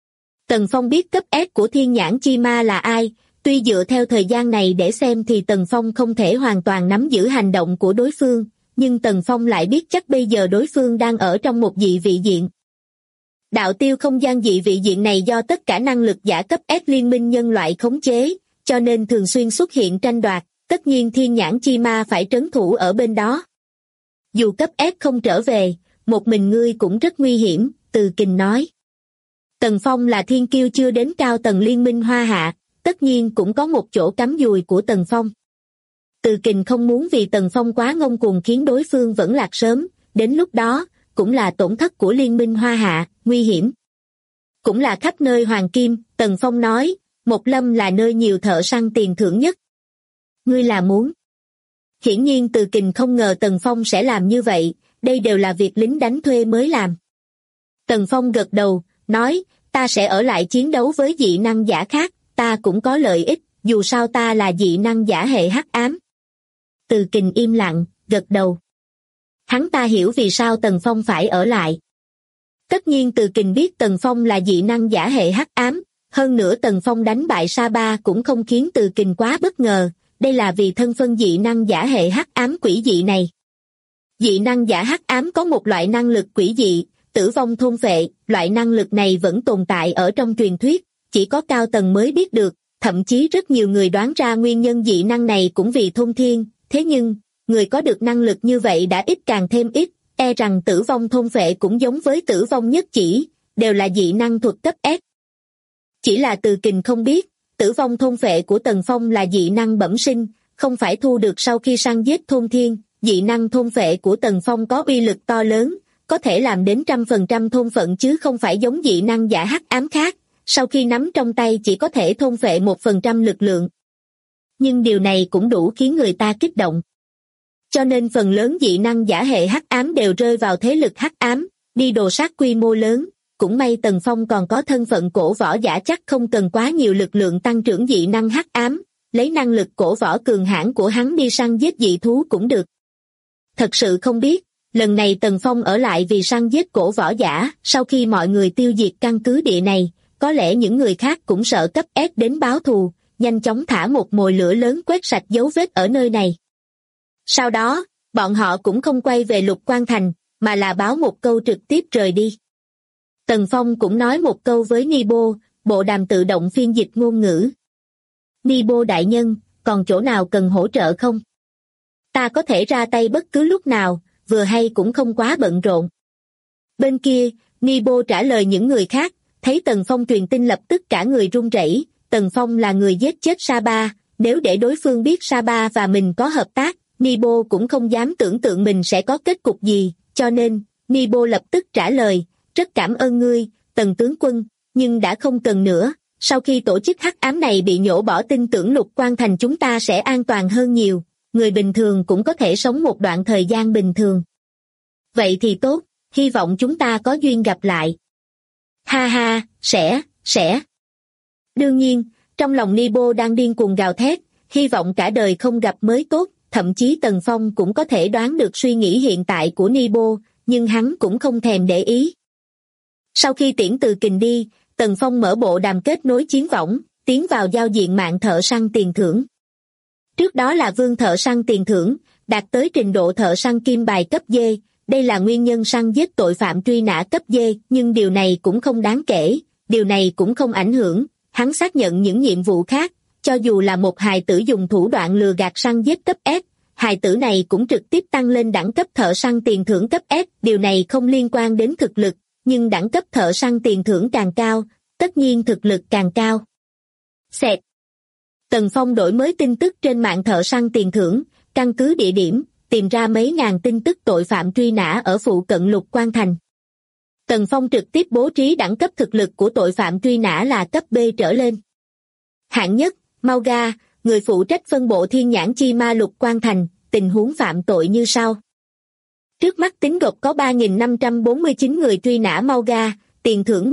Tần Phong biết cấp S của Thiên Nhãn Chi Ma là ai, tuy dựa theo thời gian này để xem thì Tần Phong không thể hoàn toàn nắm giữ hành động của đối phương, nhưng Tần Phong lại biết chắc bây giờ đối phương đang ở trong một dị vị diện. Đạo tiêu không gian dị vị diện này do tất cả năng lực giả cấp S liên minh nhân loại khống chế, cho nên thường xuyên xuất hiện tranh đoạt, tất nhiên Thiên Nhãn Chi Ma phải trấn thủ ở bên đó. Dù cấp S không trở về, một mình ngươi cũng rất nguy hiểm, Từ Kình nói. Tần Phong là thiên kiêu chưa đến cao tầng liên minh Hoa Hạ, tất nhiên cũng có một chỗ cắm dùi của Tần Phong. Từ Kình không muốn vì Tần Phong quá ngông cuồng khiến đối phương vẫn lạc sớm, đến lúc đó, cũng là tổn thất của liên minh Hoa Hạ, nguy hiểm. Cũng là khắp nơi hoàng kim, Tần Phong nói, Một Lâm là nơi nhiều thợ săn tiền thưởng nhất. Ngươi là muốn. Hiển nhiên Từ Kình không ngờ Tần Phong sẽ làm như vậy, đây đều là việc lính đánh thuê mới làm. Tần Phong gật đầu, nói, ta sẽ ở lại chiến đấu với dị năng giả khác, ta cũng có lợi ích, dù sao ta là dị năng giả hệ hắc ám. Từ Kình im lặng, gật đầu. Hắn ta hiểu vì sao Tần Phong phải ở lại. Tất nhiên Từ Kình biết Tần Phong là dị năng giả hệ hắc ám, hơn nữa Tần Phong đánh bại Sa Ba cũng không khiến Từ Kình quá bất ngờ, đây là vì thân phân dị năng giả hệ hắc ám quỷ dị này. Dị năng giả hắc ám có một loại năng lực quỷ dị, tử vong thôn phệ, loại năng lực này vẫn tồn tại ở trong truyền thuyết, chỉ có cao tầng mới biết được, thậm chí rất nhiều người đoán ra nguyên nhân dị năng này cũng vì thôn thiên, thế nhưng, người có được năng lực như vậy đã ít càng thêm ít, e rằng tử vong thôn phệ cũng giống với tử vong nhất chỉ, đều là dị năng thuật cấp S. Chỉ là Từ Kình không biết, tử vong thôn phệ của Tần Phong là dị năng bẩm sinh, không phải thu được sau khi săn giết thôn thiên. Dị năng thôn phệ của Tần Phong có uy lực to lớn, có thể làm đến 100% thôn phận chứ không phải giống dị năng giả hắc ám khác, sau khi nắm trong tay chỉ có thể thôn phệ 1% lực lượng. Nhưng điều này cũng đủ khiến người ta kích động. Cho nên phần lớn dị năng giả hệ hắc ám đều rơi vào thế lực hắc ám, đi đồ sát quy mô lớn. Cũng may Tần Phong còn có thân phận cổ võ giả, chắc không cần quá nhiều lực lượng tăng trưởng dị năng hắc ám, lấy năng lực cổ võ cường hãn của hắn đi săn giết dị thú cũng được. Thật sự không biết, lần này Tần Phong ở lại vì săn giết cổ võ giả, sau khi mọi người tiêu diệt căn cứ địa này, có lẽ những người khác cũng sợ cấp S đến báo thù, nhanh chóng thả một mồi lửa lớn quét sạch dấu vết ở nơi này. Sau đó, bọn họ cũng không quay về Lục Quan Thành, mà là báo một câu trực tiếp rời đi. Tần Phong cũng nói một câu với Nibo, bộ đàm tự động phiên dịch ngôn ngữ. Nibo đại nhân, còn chỗ nào cần hỗ trợ không? Ta có thể ra tay bất cứ lúc nào, vừa hay cũng không quá bận rộn. Bên kia, Nibo trả lời những người khác, thấy Tần Phong truyền tin lập tức cả người run rẩy. Tần Phong là người giết chết Saba, nếu để đối phương biết Saba và mình có hợp tác, Nibo cũng không dám tưởng tượng mình sẽ có kết cục gì, cho nên, Nibo lập tức trả lời, rất cảm ơn ngươi, Tần tướng quân, nhưng đã không cần nữa, sau khi tổ chức hắc ám này bị nhổ bỏ tin tưởng Lục Quan Thành chúng ta sẽ an toàn hơn nhiều, người bình thường cũng có thể sống một đoạn thời gian bình thường. Vậy thì tốt, hy vọng chúng ta có duyên gặp lại. Ha ha, sẽ. Đương nhiên, trong lòng Nibo đang điên cuồng gào thét, hy vọng cả đời không gặp mới tốt, thậm chí Tần Phong cũng có thể đoán được suy nghĩ hiện tại của Nibo, nhưng hắn cũng không thèm để ý. Sau khi tiễn Từ Kình đi, Tần Phong mở bộ đàm kết nối chiến võng, tiến vào giao diện mạng thợ săn tiền thưởng. Trước đó là vương thợ săn tiền thưởng, đạt tới trình độ thợ săn kim bài cấp D, đây là nguyên nhân săn giết tội phạm truy nã cấp D, nhưng điều này cũng không đáng kể, điều này cũng không ảnh hưởng, hắn xác nhận những nhiệm vụ khác, cho dù là một hài tử dùng thủ đoạn lừa gạt săn giết cấp S, hài tử này cũng trực tiếp tăng lên đẳng cấp thợ săn tiền thưởng cấp S, điều này không liên quan đến thực lực, nhưng đẳng cấp thợ săn tiền thưởng càng cao, tất nhiên thực lực càng cao. Xẹt. Tần Phong đổi mới tin tức trên mạng thợ săn tiền thưởng, căn cứ địa điểm, tìm ra mấy ngàn tin tức tội phạm truy nã ở phụ cận Lục Quan Thành. Tần Phong trực tiếp bố trí đẳng cấp thực lực của tội phạm truy nã là cấp B trở lên. Hạng nhất, Mauga, người phụ trách phân bộ thiên nhãn chi ma Lục Quan Thành, tình huống phạm tội như sau. Trước mắt tính gộp có 3.549 người truy nã Mauga, tiền thưởng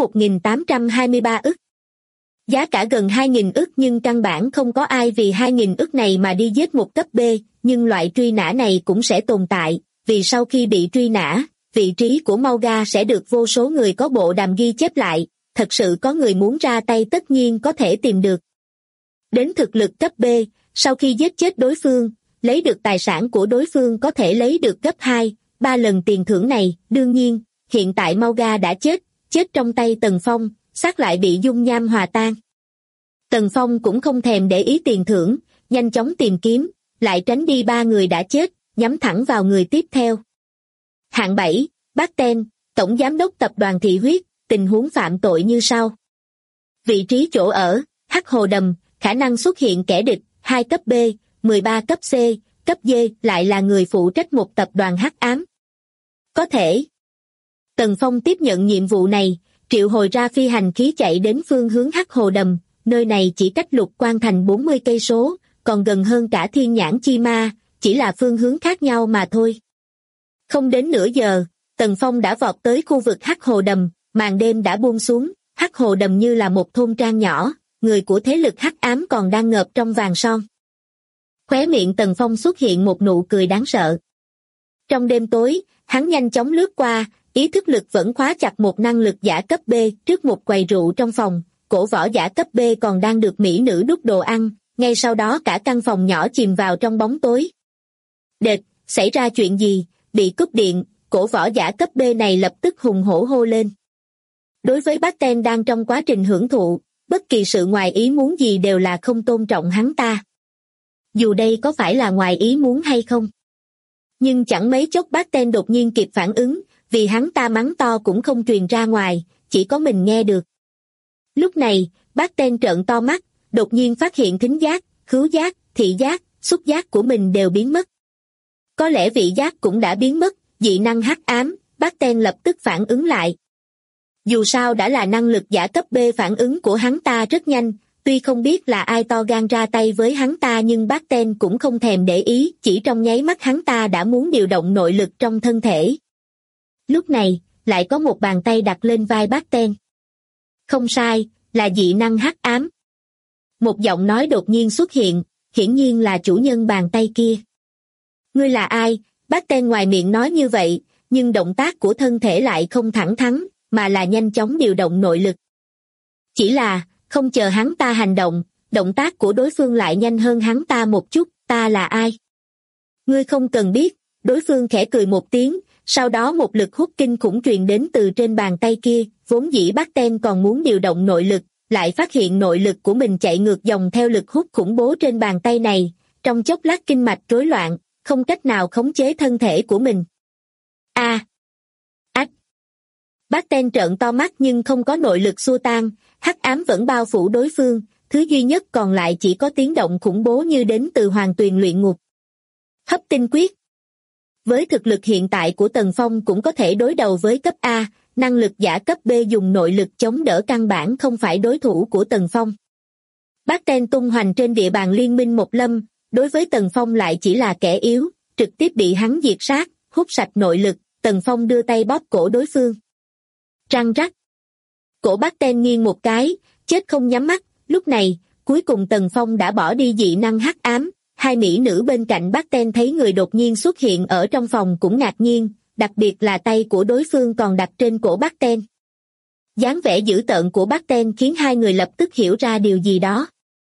1.823 ức. Giá cả gần 2.000 ức nhưng căn bản không có ai vì 2.000 ức này mà đi giết một cấp B, nhưng loại truy nã này cũng sẽ tồn tại, vì sau khi bị truy nã, vị trí của Mauga sẽ được vô số người có bộ đàm ghi chép lại, thật sự có người muốn ra tay tất nhiên có thể tìm được. Đến thực lực cấp B, sau khi giết chết đối phương, lấy được tài sản của đối phương có thể lấy được gấp 2, 3 lần tiền thưởng này, đương nhiên, hiện tại Mauga đã chết trong tay Tần Phong, xác lại bị dung nham hòa tan. Tần Phong cũng không thèm để ý tiền thưởng, nhanh chóng tìm kiếm, lại tránh đi 3 người đã chết, nhắm thẳng vào người tiếp theo. Hạng 7, Batten, Tổng Giám đốc Tập đoàn Thị Huyết, tình huống phạm tội như sau. Vị trí chỗ ở, Hắc Hồ Đầm, khả năng xuất hiện kẻ địch, 2 cấp B, 13 cấp C, cấp D, lại là người phụ trách một tập đoàn hắc ám. Có thể. Tần Phong tiếp nhận nhiệm vụ này, triệu hồi ra phi hành khí chạy đến phương hướng Hắc Hồ Đầm, nơi này chỉ cách Lục Quan Thành 40 cây số, còn gần hơn cả thiên nhãn chi ma, chỉ là phương hướng khác nhau mà thôi. Không đến nửa giờ, Tần Phong đã vọt tới khu vực Hắc Hồ Đầm, màn đêm đã buông xuống, Hắc Hồ Đầm như là một thôn trang nhỏ, người của thế lực hắc ám còn đang ngợp trong vàng son. Khóe miệng Tần Phong xuất hiện một nụ cười đáng sợ. Trong đêm tối, hắn nhanh chóng lướt qua, ý thức lực vẫn khóa chặt một năng lực giả cấp B trước một quầy rượu trong phòng, cổ võ giả cấp B còn đang được mỹ nữ đút đồ ăn, ngay sau đó cả căn phòng nhỏ chìm vào trong bóng tối. Đệt, xảy ra chuyện gì, bị cúp điện, cổ võ giả cấp B này lập tức hùng hổ hô lên. Đối với Batten đang trong quá trình hưởng thụ, bất kỳ sự ngoài ý muốn gì đều là không tôn trọng hắn ta. Dù đây có phải là ngoài ý muốn hay không. Nhưng chẳng mấy chốc bác tên đột nhiên kịp phản ứng, vì hắn ta mắng to cũng không truyền ra ngoài, chỉ có mình nghe được. Lúc này, bác tên trợn to mắt, đột nhiên phát hiện thính giác, khứu giác, thị giác, xúc giác của mình đều biến mất. Có lẽ vị giác cũng đã biến mất, dị năng hắc ám, bác tên lập tức phản ứng lại. Dù sao đã là năng lực giả cấp B, phản ứng của hắn ta rất nhanh, tuy không biết là ai to gan ra tay với hắn ta nhưng bác tên cũng không thèm để ý, chỉ trong nháy mắt hắn ta đã muốn điều động nội lực trong thân thể. Lúc này, lại có một bàn tay đặt lên vai bác tên. Không sai, là dị năng hắc ám. Một giọng nói đột nhiên xuất hiện, hiển nhiên là chủ nhân bàn tay kia. Ngươi là ai? Bác tên ngoài miệng nói như vậy, nhưng động tác của thân thể lại không thẳng thắn, mà là nhanh chóng điều động nội lực. Chỉ là, không chờ hắn ta hành động, động tác của đối phương lại nhanh hơn hắn ta một chút, ta là ai? Ngươi không cần biết, đối phương khẽ cười một tiếng, sau đó một lực hút kinh khủng truyền đến từ trên bàn tay kia, vốn dĩ bác tên còn muốn điều động nội lực, lại phát hiện nội lực của mình chạy ngược dòng theo lực hút khủng bố trên bàn tay này, trong chốc lát kinh mạch rối loạn, không cách nào khống chế thân thể của mình. Ách! Bác tên trợn to mắt nhưng không có nội lực xua tan, hắc ám vẫn bao phủ đối phương, thứ duy nhất còn lại chỉ có tiếng động khủng bố như đến từ hoàng tuyền luyện ngục. Hấp tinh quyết. Với thực lực hiện tại của Tần Phong cũng có thể đối đầu với cấp A, năng lực giả cấp B dùng nội lực chống đỡ căn bản không phải đối thủ của Tần Phong. Bác tên tung hoành trên địa bàn Liên minh Một Lâm, đối với Tần Phong lại chỉ là kẻ yếu, trực tiếp bị hắn diệt sát, hút sạch nội lực, Tần Phong đưa tay bóp cổ đối phương. Răng rắc. Cổ bác tên nghiêng một cái, chết không nhắm mắt, lúc này, cuối cùng Tần Phong đã bỏ đi dị năng hắc ám, hai mỹ nữ bên cạnh bác tên thấy người đột nhiên xuất hiện ở trong phòng cũng ngạc nhiên, đặc biệt là tay của đối phương còn đặt trên cổ bác tên. Dáng vẻ dữ tợn của bác tên khiến hai người lập tức hiểu ra điều gì đó.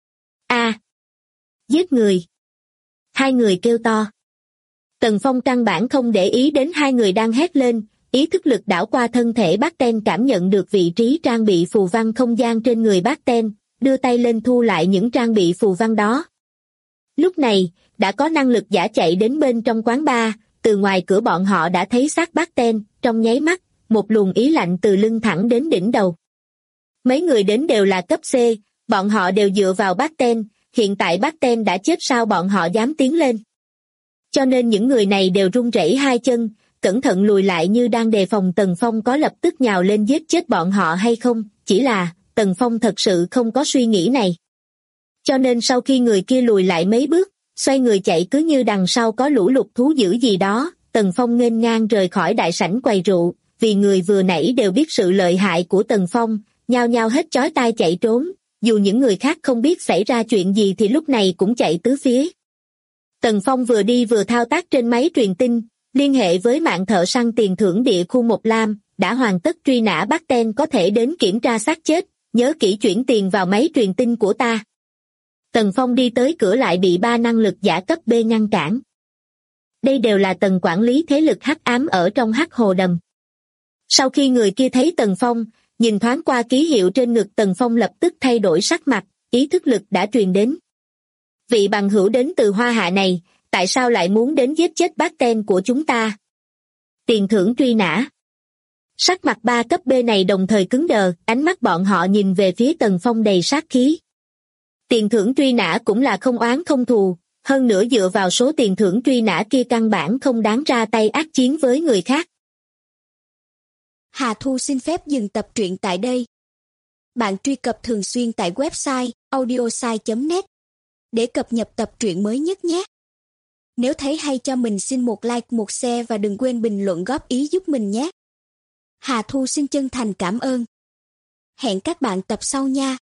Giết người! Hai người kêu to. Tần Phong căn bản không để ý đến hai người đang hét lên, ý thức lực đảo qua thân thể bác tên cảm nhận được vị trí trang bị phù văn không gian trên người bác tên, đưa tay lên thu lại những trang bị phù văn đó. Lúc này, đã có năng lực giả chạy đến bên trong quán bar, từ ngoài cửa bọn họ đã thấy xác bác tên, trong nháy mắt, một luồng ý lạnh từ lưng thẳng đến đỉnh đầu. Mấy người đến đều là cấp C, bọn họ đều dựa vào bác tên, hiện tại bác tên đã chết sao bọn họ dám tiến lên. Cho nên những người này đều run rẩy hai chân, cẩn thận lùi lại như đang đề phòng Tần Phong có lập tức nhào lên giết chết bọn họ hay không, chỉ là, Tần Phong thật sự không có suy nghĩ này. Cho nên sau khi người kia lùi lại mấy bước, xoay người chạy cứ như đằng sau có lũ lục thú dữ gì đó, Tần Phong nghênh ngang rời khỏi đại sảnh quầy rượu, vì người vừa nãy đều biết sự lợi hại của Tần Phong, nhao nhao hết chói tai chạy trốn, dù những người khác không biết xảy ra chuyện gì thì lúc này cũng chạy tứ phía. Tần Phong vừa đi vừa thao tác trên máy truyền tin, liên hệ với mạng thợ săn tiền thưởng địa khu Một Lam, đã hoàn tất truy nã bác tên có thể đến kiểm tra xác chết, nhớ kỹ chuyển tiền vào máy truyền tin của ta. Tần Phong đi tới cửa lại bị ba năng lực giả cấp B ngăn cản. Đây đều là tầng quản lý thế lực hắc ám ở trong hắc hồ đầm. Sau khi người kia thấy Tần Phong, nhìn thoáng qua ký hiệu trên ngực Tần Phong lập tức thay đổi sắc mặt, ý thức lực đã truyền đến. Vị bằng hữu đến từ Hoa Hạ này, tại sao lại muốn đến giết chết bác tên của chúng ta? Tiền thưởng truy nã. Sắc mặt ba cấp B này đồng thời cứng đờ, ánh mắt bọn họ nhìn về phía Tần Phong đầy sát khí. Tiền thưởng truy nã cũng là không oán không thù, hơn nữa dựa vào số tiền thưởng truy nã kia căn bản không đáng ra tay ác chiến với người khác. Hà Thu xin phép dừng tập truyện tại đây. Bạn truy cập thường xuyên tại website audiosai.net để cập nhật tập truyện mới nhất nhé. Nếu thấy hay cho mình xin một like, một share và đừng quên bình luận góp ý giúp mình nhé. Hà Thu xin chân thành cảm ơn. Hẹn các bạn tập sau nha.